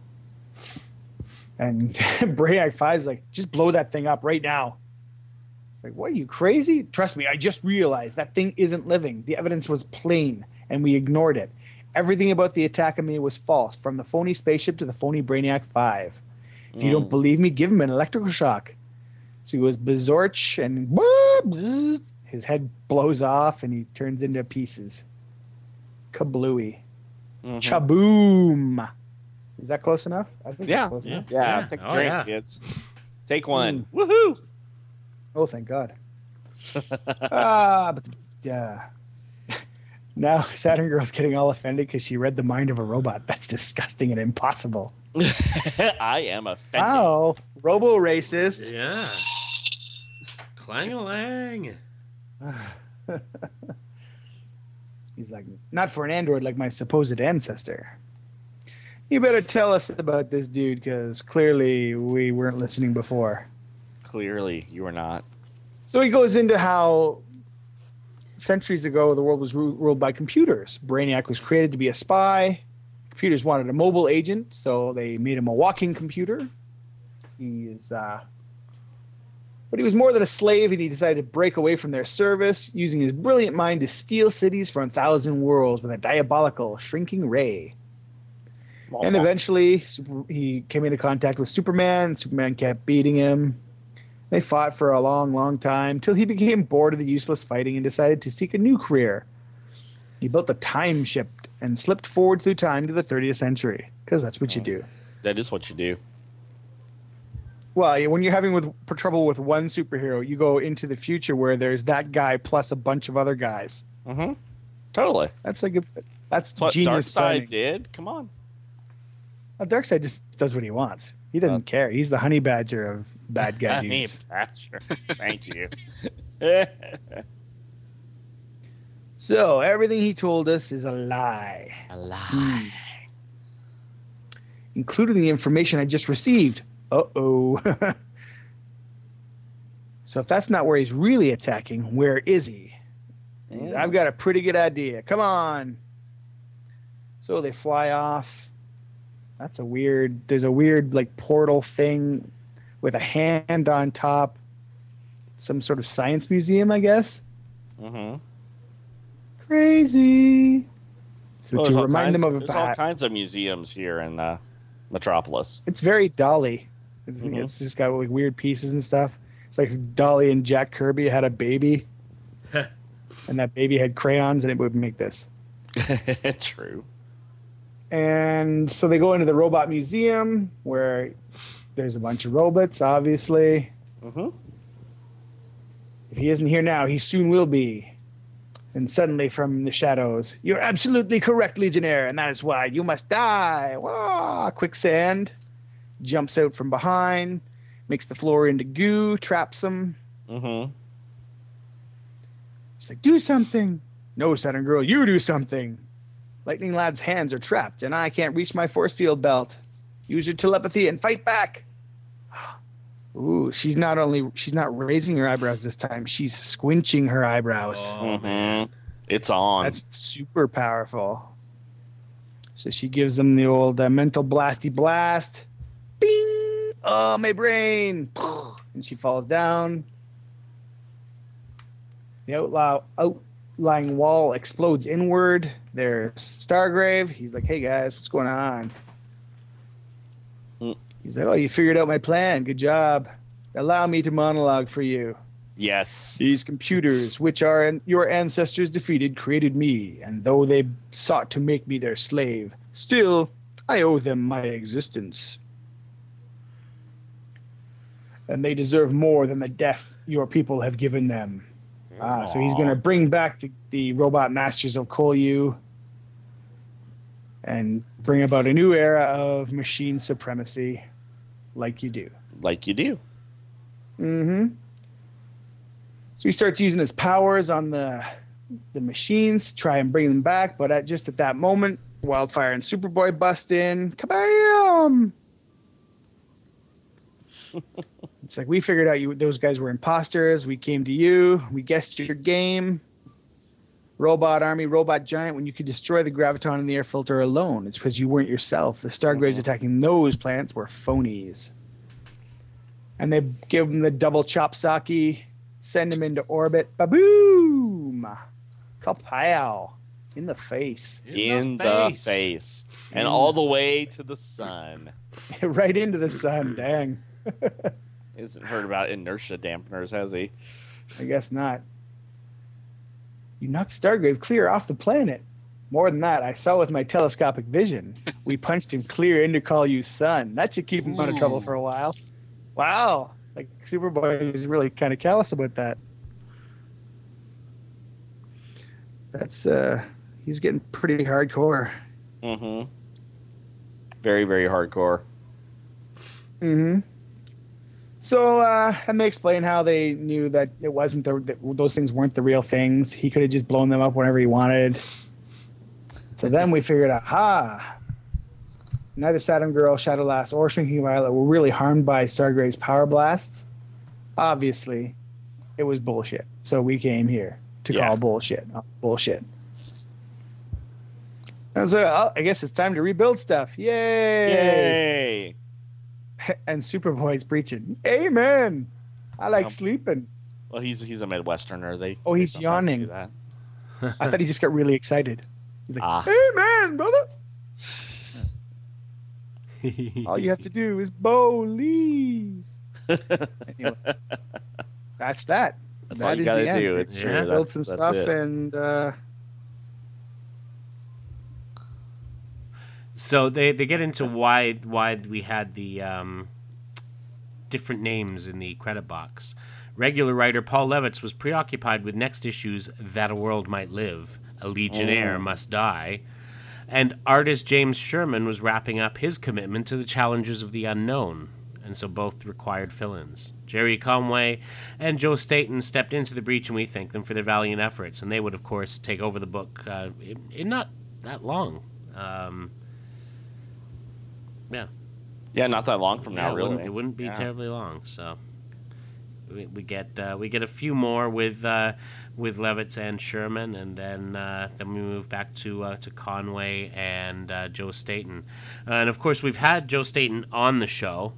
And Brainiac 5's like, just blow that thing up right now. It's like, what, are you crazy? Trust me, I just realized that thing isn't living. The evidence was plain, and we ignored it. Everything about the attack on me was false, from the phony spaceship to the phony Brainiac 5. If you don't believe me, give him an electrical shock. So he goes Bezorch, and whoop, his head blows off, and he turns into pieces. Kablooey. Mhm. Chaboom. Is that close enough? I think Yeah. that's close enough. Yeah, Yeah. take a Oh, drink, yeah. kids. Take one. Woohoo! Oh, thank God. But now Saturn Girl's getting all offended because she read the mind of a robot. That's disgusting and impossible. I am offended. Wow, robo-racist. Yeah. Clang-a-lang. He's like, not for an android like my supposed ancestor. You better tell us about this dude, because clearly we weren't listening before. Clearly, you are not. So he goes into how centuries ago the world was ruled by computers. Brainiac was created to be a spy. Computers wanted a mobile agent, so they made him a walking computer. But he was more than a slave, and he decided to break away from their service, using his brilliant mind to steal cities from 1,000 worlds with a diabolical shrinking ray. And eventually, he came into contact with Superman. Superman kept beating him. They fought for a long, long time, till he became bored of the useless fighting and decided to seek a new career. He built a time ship and slipped forward through time to the 30th century, because that's what you do. That is what you do. Well, when you're having trouble with one superhero, you go into the future where there's that guy plus a bunch of other guys. Mm-hmm. Totally. That's what genius planning. Darkseid did. Come on. Well, Darkseid just does what he wants. He doesn't care. He's the honey badger of bad guy Honey dudes. badger. Thank you. So everything he told us is a lie. A lie. Including the information I just received. Uh-oh. So if that's not where he's really attacking, where is he? I've got a pretty good idea. Come on. So they fly off. There's a weird like portal thing with a hand on top. Some sort of science museum, I guess. Mm-hmm. Crazy. So Well, to remind them of there's all kinds of museums here in Metropolis. It's very Dolly. It's just got like weird pieces and stuff. It's like Dolly and Jack Kirby had a baby, and that baby had crayons, and it would make this. True. And so they go into the robot museum where there's a bunch of robots, obviously. Mm-hmm. If he isn't here now, he soon will be. And suddenly from the shadows, "You're absolutely correct, Legionnaire, and that is why you must die." Wah! Quicksand jumps out from behind, makes the floor into goo, traps them. Mm-hmm. She's like, "Do something." "No, Saturn Girl, you do something." "Lightning Lad's hands are trapped, and I can't reach my force field belt. Use your telepathy and fight back." Ooh, she's not raising her eyebrows this time. She's squinching her eyebrows. Oh, man. It's on. That's super powerful. So she gives them the old mental blasty blast. Bing! Oh, my brain! And she falls down. The outlying wall explodes inward. There's Stargrave. He's like, "Hey, guys, what's going on?" He's like, "Oh, you figured out my plan. Good job. Allow me to monologue for you. Yes. These computers, which your ancestors defeated, created me, and though they sought to make me their slave, still, I owe them my existence. And they deserve more than the death your people have given them." So he's going to bring back the robot masters of Kolyu and bring about a new era of machine supremacy, like you do. Like you do. Mm-hmm. So he starts using his powers on the machines to try and bring them back, but at that moment, Wildfire and Superboy bust in. Kabam! It's like, "We figured out those guys were imposters. We came to you. We guessed your game. Robot army, robot giant, when you could destroy the graviton in the air filter alone. It's because you weren't yourself. The Stargraves attacking those planets were phonies." And they give him the double chop sake, send him into orbit. Ba-boom! Kapow! In the face. In the face. And all the way to the sun. Right into the sun, dang. Hasn't heard about inertia dampeners, has he? I guess not. "You knocked Stargrave clear off the planet. More than that, I saw with my telescopic vision. We punched him clear into Kalyu's sun. That should keep him out of trouble for a while." Wow. Like, Superboy is really kind of callous about that. That's, he's getting pretty hardcore. Mm-hmm. Very, very hardcore. Mm-hmm. So, and they explain how they knew that it wasn't those things weren't the real things. He could have just blown them up whenever he wanted. So then we figured out, neither Saturn Girl, Shadow Lass, or Shrinking Violet were really harmed by Stargrave's power blasts. obviously, it was bullshit. So we came here to call bullshit. Bullshit. And so I guess it's time to rebuild stuff. Yay! And Superboy's preaching, amen. I like sleeping. Well, he's a Midwesterner. He's yawning. Do that. I thought he just got really excited. He's like, amen, brother. All you have to do is believe. Anyway, that's that. That's all you got to do. It's true. Build some stuff it. And. So they get into why we had the different names in the credit box. Regular writer Paul Levitz was preoccupied with next issue's That a World Might Live, A Legionnaire Must Die, and artist James Sherman was wrapping up his commitment to the challenges of the unknown, and so both required fill-ins. Jerry Conway and Joe Staton stepped into the breach, and we thank them for their valiant efforts, and they would, of course, take over the book in not that long. Yeah, not that long from now, really. It wouldn't be terribly long. So we get a few more with Levitz and Sherman, and then we move back to Conway and Joe Staton, and of course we've had Joe Staton on the show.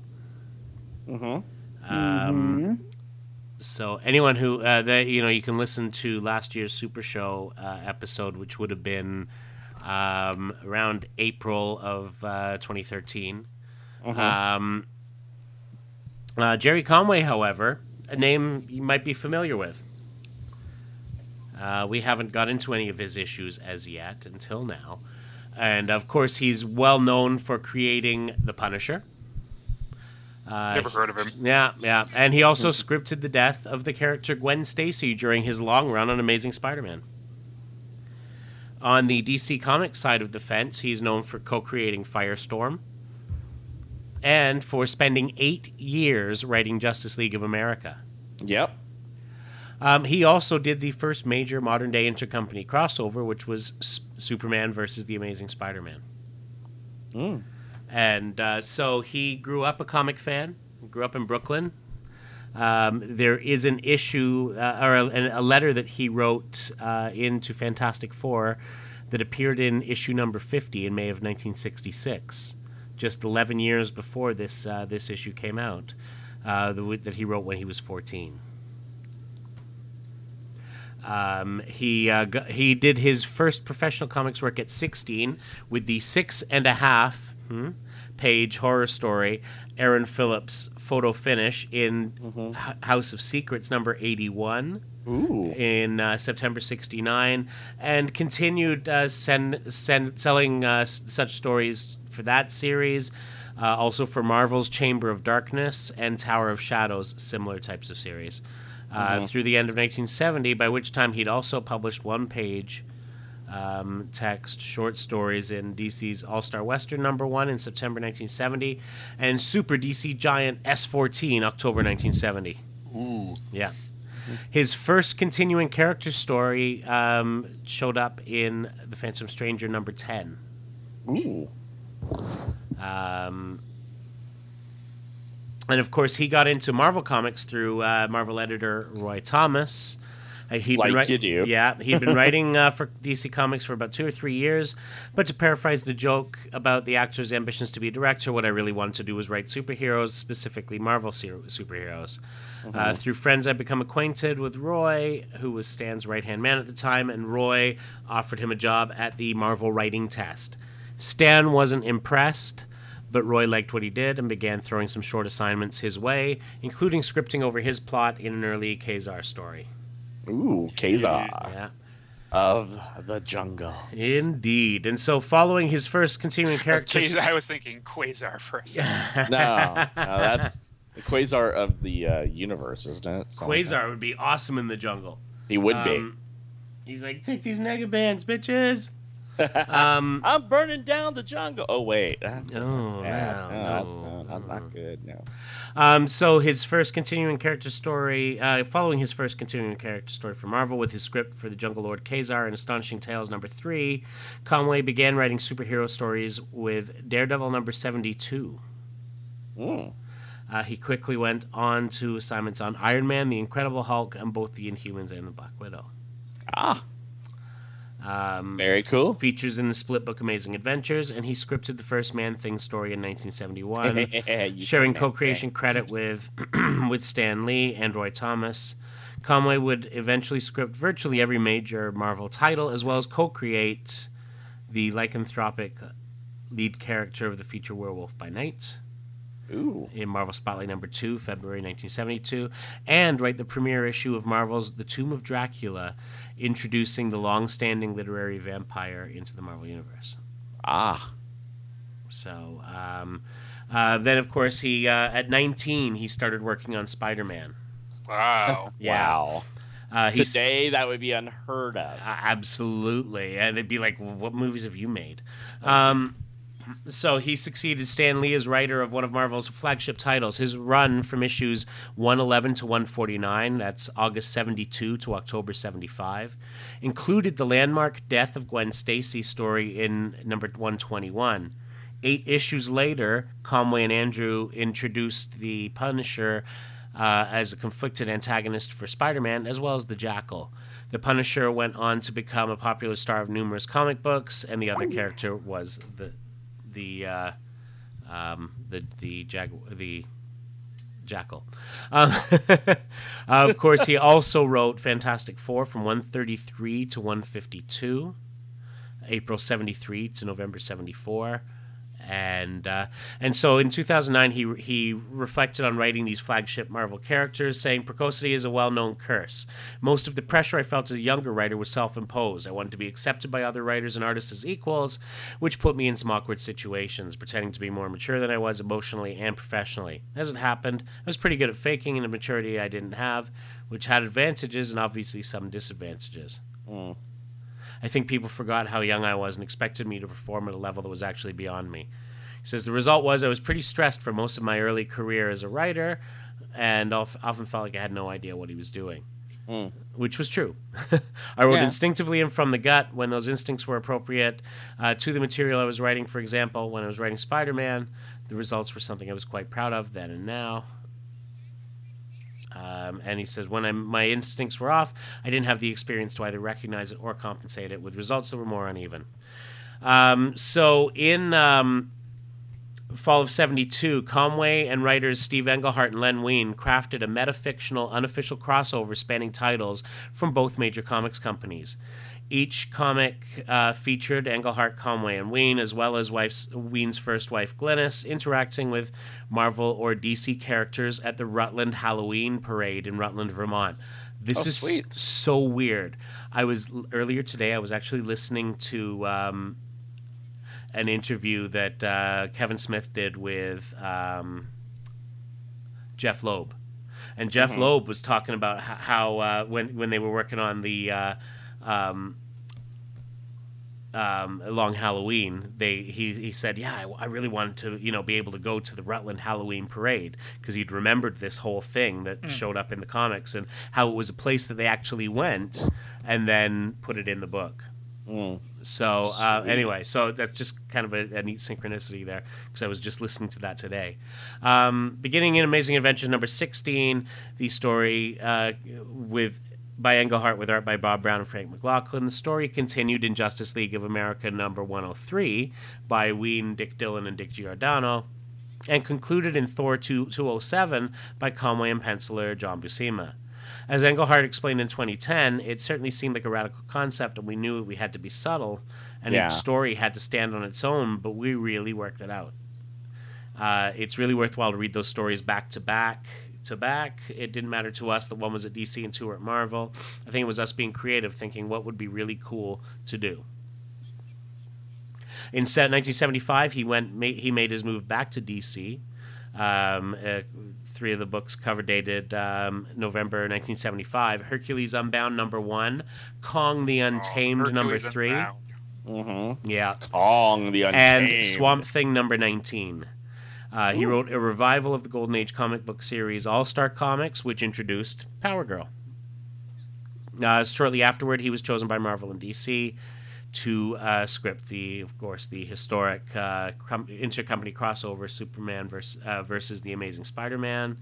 So anyone who you can listen to last year's Super Show episode, which would have been around April of 2013. Jerry Conway, however, a name you might be familiar with. We haven't got into any of his issues as yet until now. And, of course, he's well known for creating The Punisher. Never heard of him. Yeah. And he also scripted the death of the character Gwen Stacy during his long run on Amazing Spider-Man. On the DC Comics side of the fence, he's known for co-creating Firestorm and for spending 8 years writing Justice League of America. Yep. He also did the first major modern-day intercompany crossover, which was Superman versus the Amazing Spider-Man. And so he grew up a comic fan, grew up in Brooklyn. There is an issue, or a letter that he wrote into Fantastic Four that appeared in issue number 50 in May of 1966, just 11 years before this issue came out, that he wrote when he was 14. He did his first professional comics work at 16 with the 6.5 page horror story Aaron Phillips photo finish in House of Secrets number 81 in September 69, and continued selling such stories for that series, also for Marvel's Chamber of Darkness and Tower of Shadows, similar types of series. Through the end of 1970, by which time he'd also published one-page text short stories in DC's All-Star Western number 1 in September 1970, and Super DC Giant S14 October 1970. Ooh. Yeah. His first continuing character story showed up in The Phantom Stranger number 10. Ooh. And, of course, he got into Marvel Comics through Marvel editor Roy Thomas. You do. Yeah, he'd been writing for DC Comics for about 2 or 3 years. But to paraphrase the joke about the actor's ambitions to be a director, what I really wanted to do was write superheroes, specifically Marvel superheroes. Through friends, I'd become acquainted with Roy, who was Stan's right-hand man at the time, and Roy offered him a job at the Marvel Writing Test. Stan wasn't impressed, but Roy liked what he did and began throwing some short assignments his way, including scripting over his plot in an early Kazar story. Ooh, Kazar. Yeah. Of the jungle. Indeed. And so following his first continuing character... I was thinking Quasar for a second. No, that's the Quasar of the universe, isn't it? Quasar would be awesome in the jungle. He would be. He's like, take these negabands, bitches. I'm burning down the jungle. Oh wait, that's not good. No. So his first continuing character story, following his first continuing character story for Marvel with his script for the Jungle Lord Kazar and Astonishing Tales number 3, Conway began writing superhero stories with Daredevil number 72. He quickly went on to assignments on Iron Man, the Incredible Hulk, and both the Inhumans and the Black Widow. Very cool. Features in the split book Amazing Adventures, and he scripted the first Man-Thing story in 1971, sharing co-creation credit with with Stan Lee and Roy Thomas. Conway would eventually script virtually every major Marvel title, as well as co-create the lycanthropic lead character of the feature Werewolf by Night. Ooh. In Marvel Spotlight number 2, February 1972, and write the premiere issue of Marvel's The Tomb of Dracula, introducing the long-standing literary vampire into the Marvel Universe. So, then of course he, at 19, he started working on Spider-Man. Wow. Wow. Today, that would be unheard of. Absolutely. And they'd be like, well, what movies have you made? So he succeeded Stan Lee as writer of one of Marvel's flagship titles. His run from issues 111 to 149, that's August 72 to October 75, included the landmark Death of Gwen Stacy story in number 121. 8 issues later, Conway and Andrew introduced the Punisher as a conflicted antagonist for Spider-Man, as well as the Jackal. The Punisher went on to become a popular star of numerous comic books, and the other character was the Jackal. Of course, he also wrote Fantastic Four from 133 to 152, April 73 to November 74. And so in 2009, he reflected on writing these flagship Marvel characters, saying, "Precocity is a well-known curse. Most of the pressure I felt as a younger writer was self-imposed. I wanted to be accepted by other writers and artists as equals, which put me in some awkward situations, pretending to be more mature than I was emotionally and professionally. As it happened, I was pretty good at faking an immaturity I didn't have, which had advantages and obviously some disadvantages. I think people forgot how young I was and expected me to perform at a level that was actually beyond me." He says, "The result was I was pretty stressed for most of my early career as a writer and often felt like I had no idea what he was doing." Which was true. I wrote instinctively and from the gut when those instincts were appropriate to the material I was writing. For example, when I was writing Spider-Man, the results were something I was quite proud of then and now. And he says, when my instincts were off, I didn't have the experience to either recognize it or compensate it, with results that were more uneven. So in fall of 72, Conway and writers Steve Englehart and Len Wein crafted a metafictional, unofficial crossover spanning titles from both major comics companies. Each comic featured Englehart, Conway, and Wein, as well as Wein's first wife, Glynis, interacting with Marvel or DC characters at the Rutland Halloween Parade in Rutland, Vermont. This is sweet. so weird. Earlier today, I was actually listening to an interview that Kevin Smith did with Jeff Loeb. And Jeff Loeb was talking about how when they were working on the Long Halloween, he said, I really wanted to be able to go to the Rutland Halloween Parade, because he'd remembered this whole thing that showed up in the comics and how it was a place that they actually went and then put it in the book. So anyway, so that's just kind of a neat synchronicity there, because I was just listening to that today. Beginning in Amazing Adventures number 16, the story by Englehart with art by Bob Brown and Frank McLaughlin. The story continued in Justice League of America number 103 by Wein, Dick Dillon, and Dick Giordano, and concluded in Thor 207 by Conway and penciler John Buscema. As Englehart explained in 2010, it certainly seemed like a radical concept, and we knew we had to be subtle, and each story had to stand on its own, but we really worked it out. It's really worthwhile to read those stories back to back. It didn't matter to us that one was at DC and two were at Marvel. I think it was us being creative, thinking what would be really cool to do. In 1975, he made his move back to DC. 3 of the books cover dated November 1975. Hercules Unbound number 1, Kong the Untamed number 3. Yeah, Kong the Untamed, and Swamp Thing number 19. He wrote a revival of the Golden Age comic book series All-Star Comics, which introduced Power Girl. Shortly afterward, he was chosen by Marvel and DC to script of course, the historic intercompany crossover Superman versus the Amazing Spider-Man,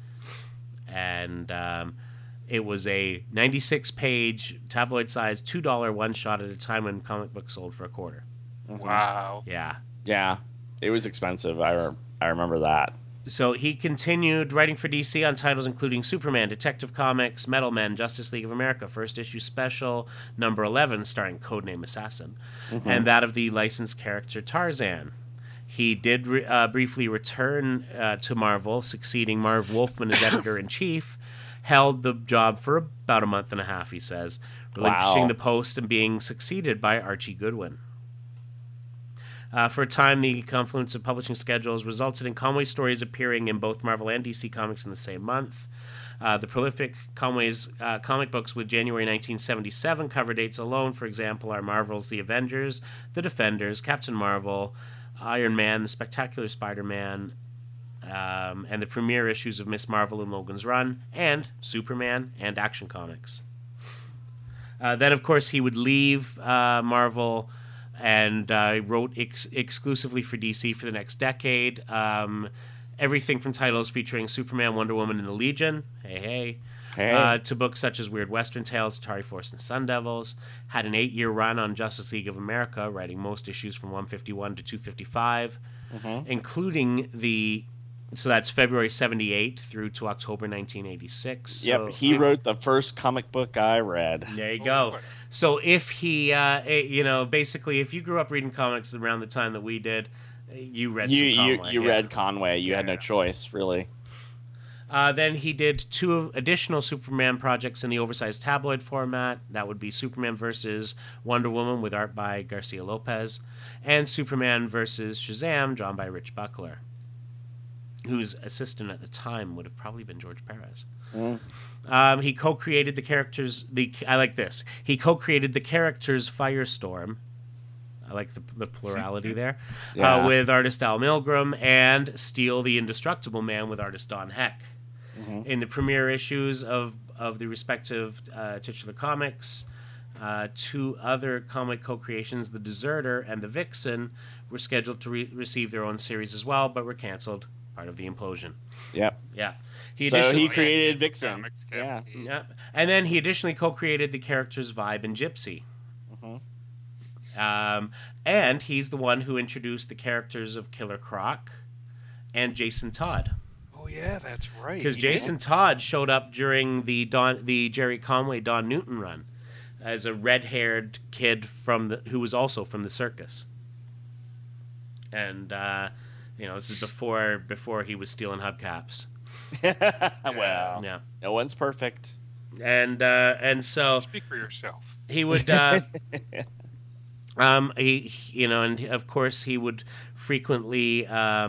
and it was a 96-page tabloid-sized $2 one-shot at a time when comic books sold for $0.25. Wow. Yeah, it was expensive. I remember that. So he continued writing for DC on titles including Superman, Detective Comics, Metal Men, Justice League of America, First Issue Special, number 11, starring Codename Assassin, and that of the licensed character Tarzan. He did briefly return to Marvel, succeeding Marv Wolfman as editor-in-chief, held the job for about a month and a half, he says, relinquishing the post and being succeeded by Archie Goodwin. For a time, the confluence of publishing schedules resulted in Conway stories appearing in both Marvel and DC Comics in the same month. The prolific Conway's comic books with January 1977 cover dates alone, for example, are Marvel's The Avengers, The Defenders, Captain Marvel, Iron Man, The Spectacular Spider-Man, and the premiere issues of Miss Marvel and Logan's Run, and Superman and Action Comics. Then, of course, he would leave Marvel and wrote exclusively for DC for the next decade. Everything from titles featuring Superman, Wonder Woman, and the Legion, to books such as Weird Western Tales, Atari Force, and Sun Devils. Had an 8-year run on Justice League of America, writing most issues from 151 to 255, including so that's February 78 through to October 1986. So, he wrote the first comic book I read. There you go. So if he, basically, if you grew up reading comics around the time that we did, you read some Conway. You read Conway. You had no choice, really. Then he did 2 additional Superman projects in the oversized tabloid format. That would be Superman versus Wonder Woman with art by Garcia Lopez, and Superman versus Shazam, drawn by Rich Buckler, whose assistant at the time would have probably been George Perez. He co-created the characters. I like this. He co-created the characters Firestorm. I like the plurality there. With artist Al Milgrom, and Steel the Indestructible Man with artist Don Heck. In the premiere issues of the respective titular comics, 2 other comic co-creations, The Deserter and The Vixen, were scheduled to receive their own series as well, but were canceled. Part of the implosion. Yep. Yeah. He created Vixen. Yeah. And then he additionally co-created the characters Vibe and Gypsy. And he's the one who introduced the characters of Killer Croc and Jason Todd. Oh yeah, that's right. Because Jason Todd showed up during the Jerry Conway Don Newton run as a red-haired kid who was also from the circus. And this is before he was stealing hubcaps. Well, yeah, no one's perfect. And so speak for yourself. He would, and of course he would frequently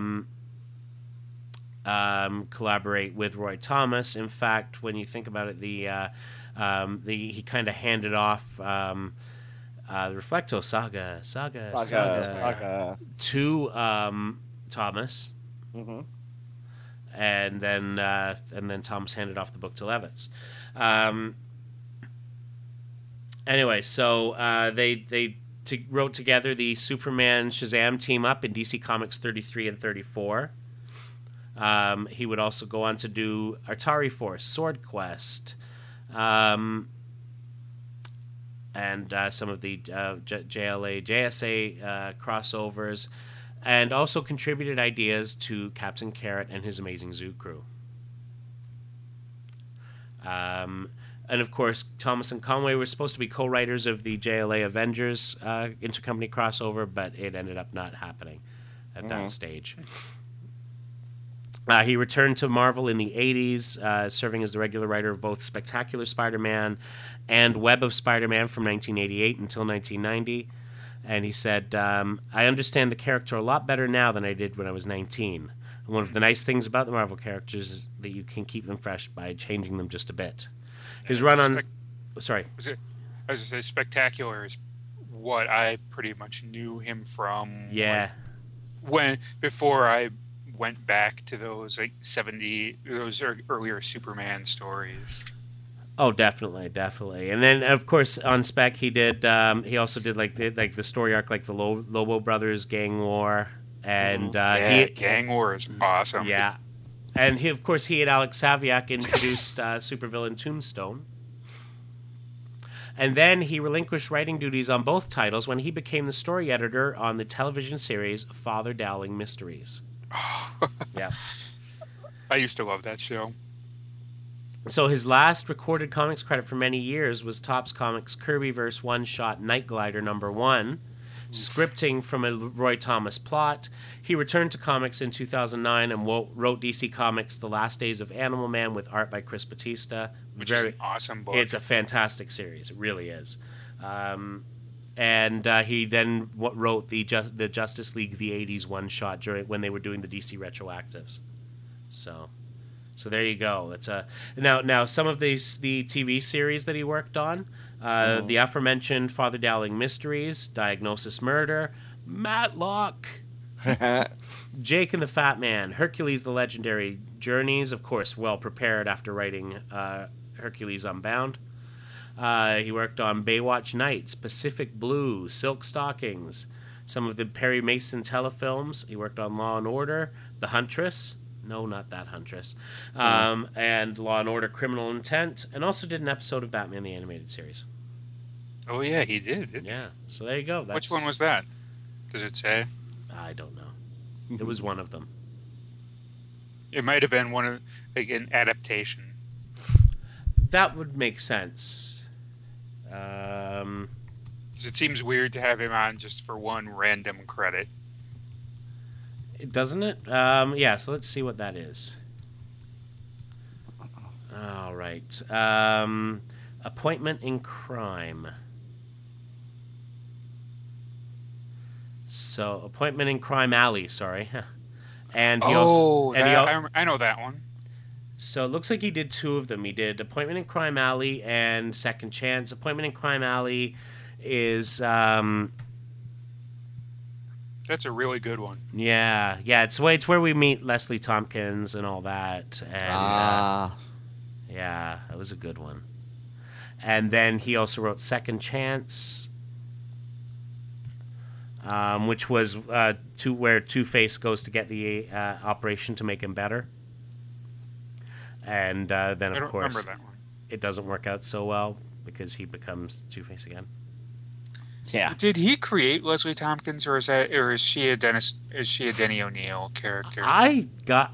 collaborate with Roy Thomas. In fact, when you think about it, he kind of handed off the Reflecto saga to Thomas, and then Thomas handed off the book to Levitz. Anyway, so they wrote together the Superman Shazam team up in DC Comics 33 and 34. He would also go on to do Atari Force, Sword Quest, and some of the JLA, JSA crossovers, and also contributed ideas to Captain Carrot and his Amazing Zoo crew. And of course, Thomas and Conway were supposed to be co-writers of the JLA Avengers intercompany crossover, but it ended up not happening at that stage. He returned to Marvel in the 80s, serving as the regular writer of both Spectacular Spider-Man and Web of Spider-Man from 1988 until 1990. And he said, I understand the character a lot better now than I did when I was 19. And one of the nice things about the Marvel characters is that you can keep them fresh by changing them just a bit. His run on... Sorry. I was going to say, Spectacular is what I pretty much knew him from. Yeah. Before I went back to those those earlier Superman stories. Oh, definitely. And then, of course, on Spec, he did. He also did like the story arc, like the Lobo Brothers Gang War, and Gang War is awesome. Yeah, and he and Alex Saviak introduced supervillain Tombstone. And then he relinquished writing duties on both titles when he became the story editor on the television series Father Dowling Mysteries. Yeah. I used to love that show. So his last recorded comics credit for many years was Topps Comics Kirbyverse one-shot Night Glider #1, scripting from a Roy Thomas plot. He returned to comics in 2009 and wrote DC Comics The Last Days of Animal Man with art by Chris Batista. Which is an awesome book. It's a fantastic series. It really is. And he then wrote the Justice League the 80s one-shot when they were doing the DC retroactives. So there you go. It's now some of the TV series that he worked on, the aforementioned Father Dowling Mysteries, Diagnosis Murder, Matlock, Jake and the Fat Man, Hercules the Legendary Journeys, of course, well prepared after writing Hercules Unbound. He worked on Baywatch Nights, Pacific Blue, Silk Stockings, some of the Perry Mason telefilms. He worked on Law and Order, The Huntress. No, not that Huntress. And Law and Order Criminal Intent, and also did an episode of Batman the Animated Series. Oh, yeah, he did. Yeah, so there you go. Which one was that? Does it say? I don't know. It was one of them. It might have been an adaptation. That would make sense. 'Cause it seems weird to have him on just for one random credit. Doesn't it? Yeah, so let's see what that is. All right. Appointment in Crime. So, Appointment in Crime Alley, sorry. And he I know that one. So it looks like he did two of them. He did Appointment in Crime Alley and Second Chance. Appointment in Crime Alley is... That's a really good one. Yeah. It's where we meet Leslie Tompkins and all that. And yeah, that was a good one. And then he also wrote Second Chance, which was where Two-Face goes to get the operation to make him better. And then, of course, it doesn't work out so well because he becomes Two-Face again. Yeah. Did he create Leslie Tompkins, or is she a Denny O'Neil character? I'm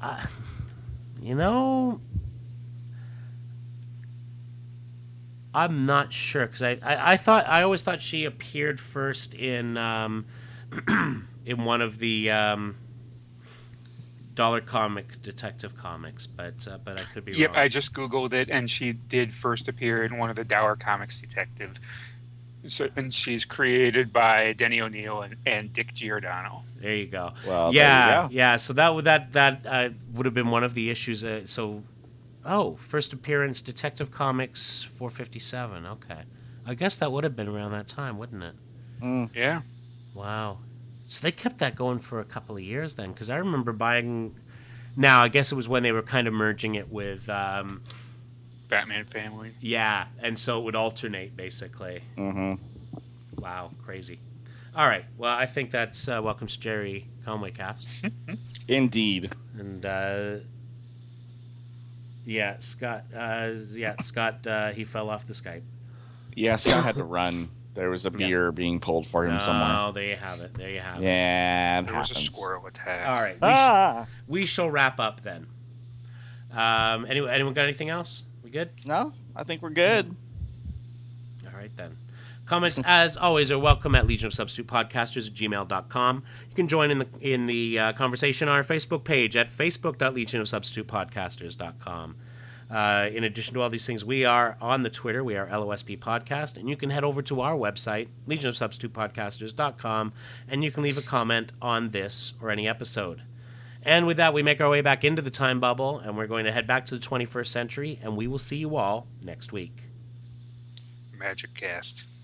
not sure because I always thought she appeared first in in one of the Dollar Comic Detective Comics, but I could be wrong. Yep, I just Googled it, and she did first appear in one of the Dollar Comics Detective. So, and she's created by Denny O'Neil and Dick Giordano. There you go. Well, yeah. So that would have been one of the issues. First appearance, Detective Comics 457. Okay, I guess that would have been around that time, wouldn't it? Yeah. Wow. So they kept that going for a couple of years then, because I remember buying. Now I guess it was when they were kind of merging it with. Batman Family. Yeah, and so it would alternate, basically. Mm-hmm. Wow, crazy. All right, well, I think that's Welcome to Jerry Conway Cast. Indeed. And, Scott, he fell off the Skype. Yeah, Scott had to run. There was a beer being pulled for him somewhere. Oh, there you have it. Yeah, there was a squirrel attack. All right, we shall wrap up then. Anyone got anything else? We good? No, I think we're good. All right, then. Comments, as always, are welcome at legionofsubstitutepodcasters@gmail.com. You can join in the conversation on our Facebook page at facebook.legionofsubstitutepodcasters.com. In addition to all these things, we are on the Twitter. We are LOSP Podcast, and you can head over to our website, legionofsubstitutepodcasters.com, and you can leave a comment on this or any episode. And with that, we make our way back into the time bubble, and we're going to head back to the 21st century, and we will see you all next week. Magic Cast.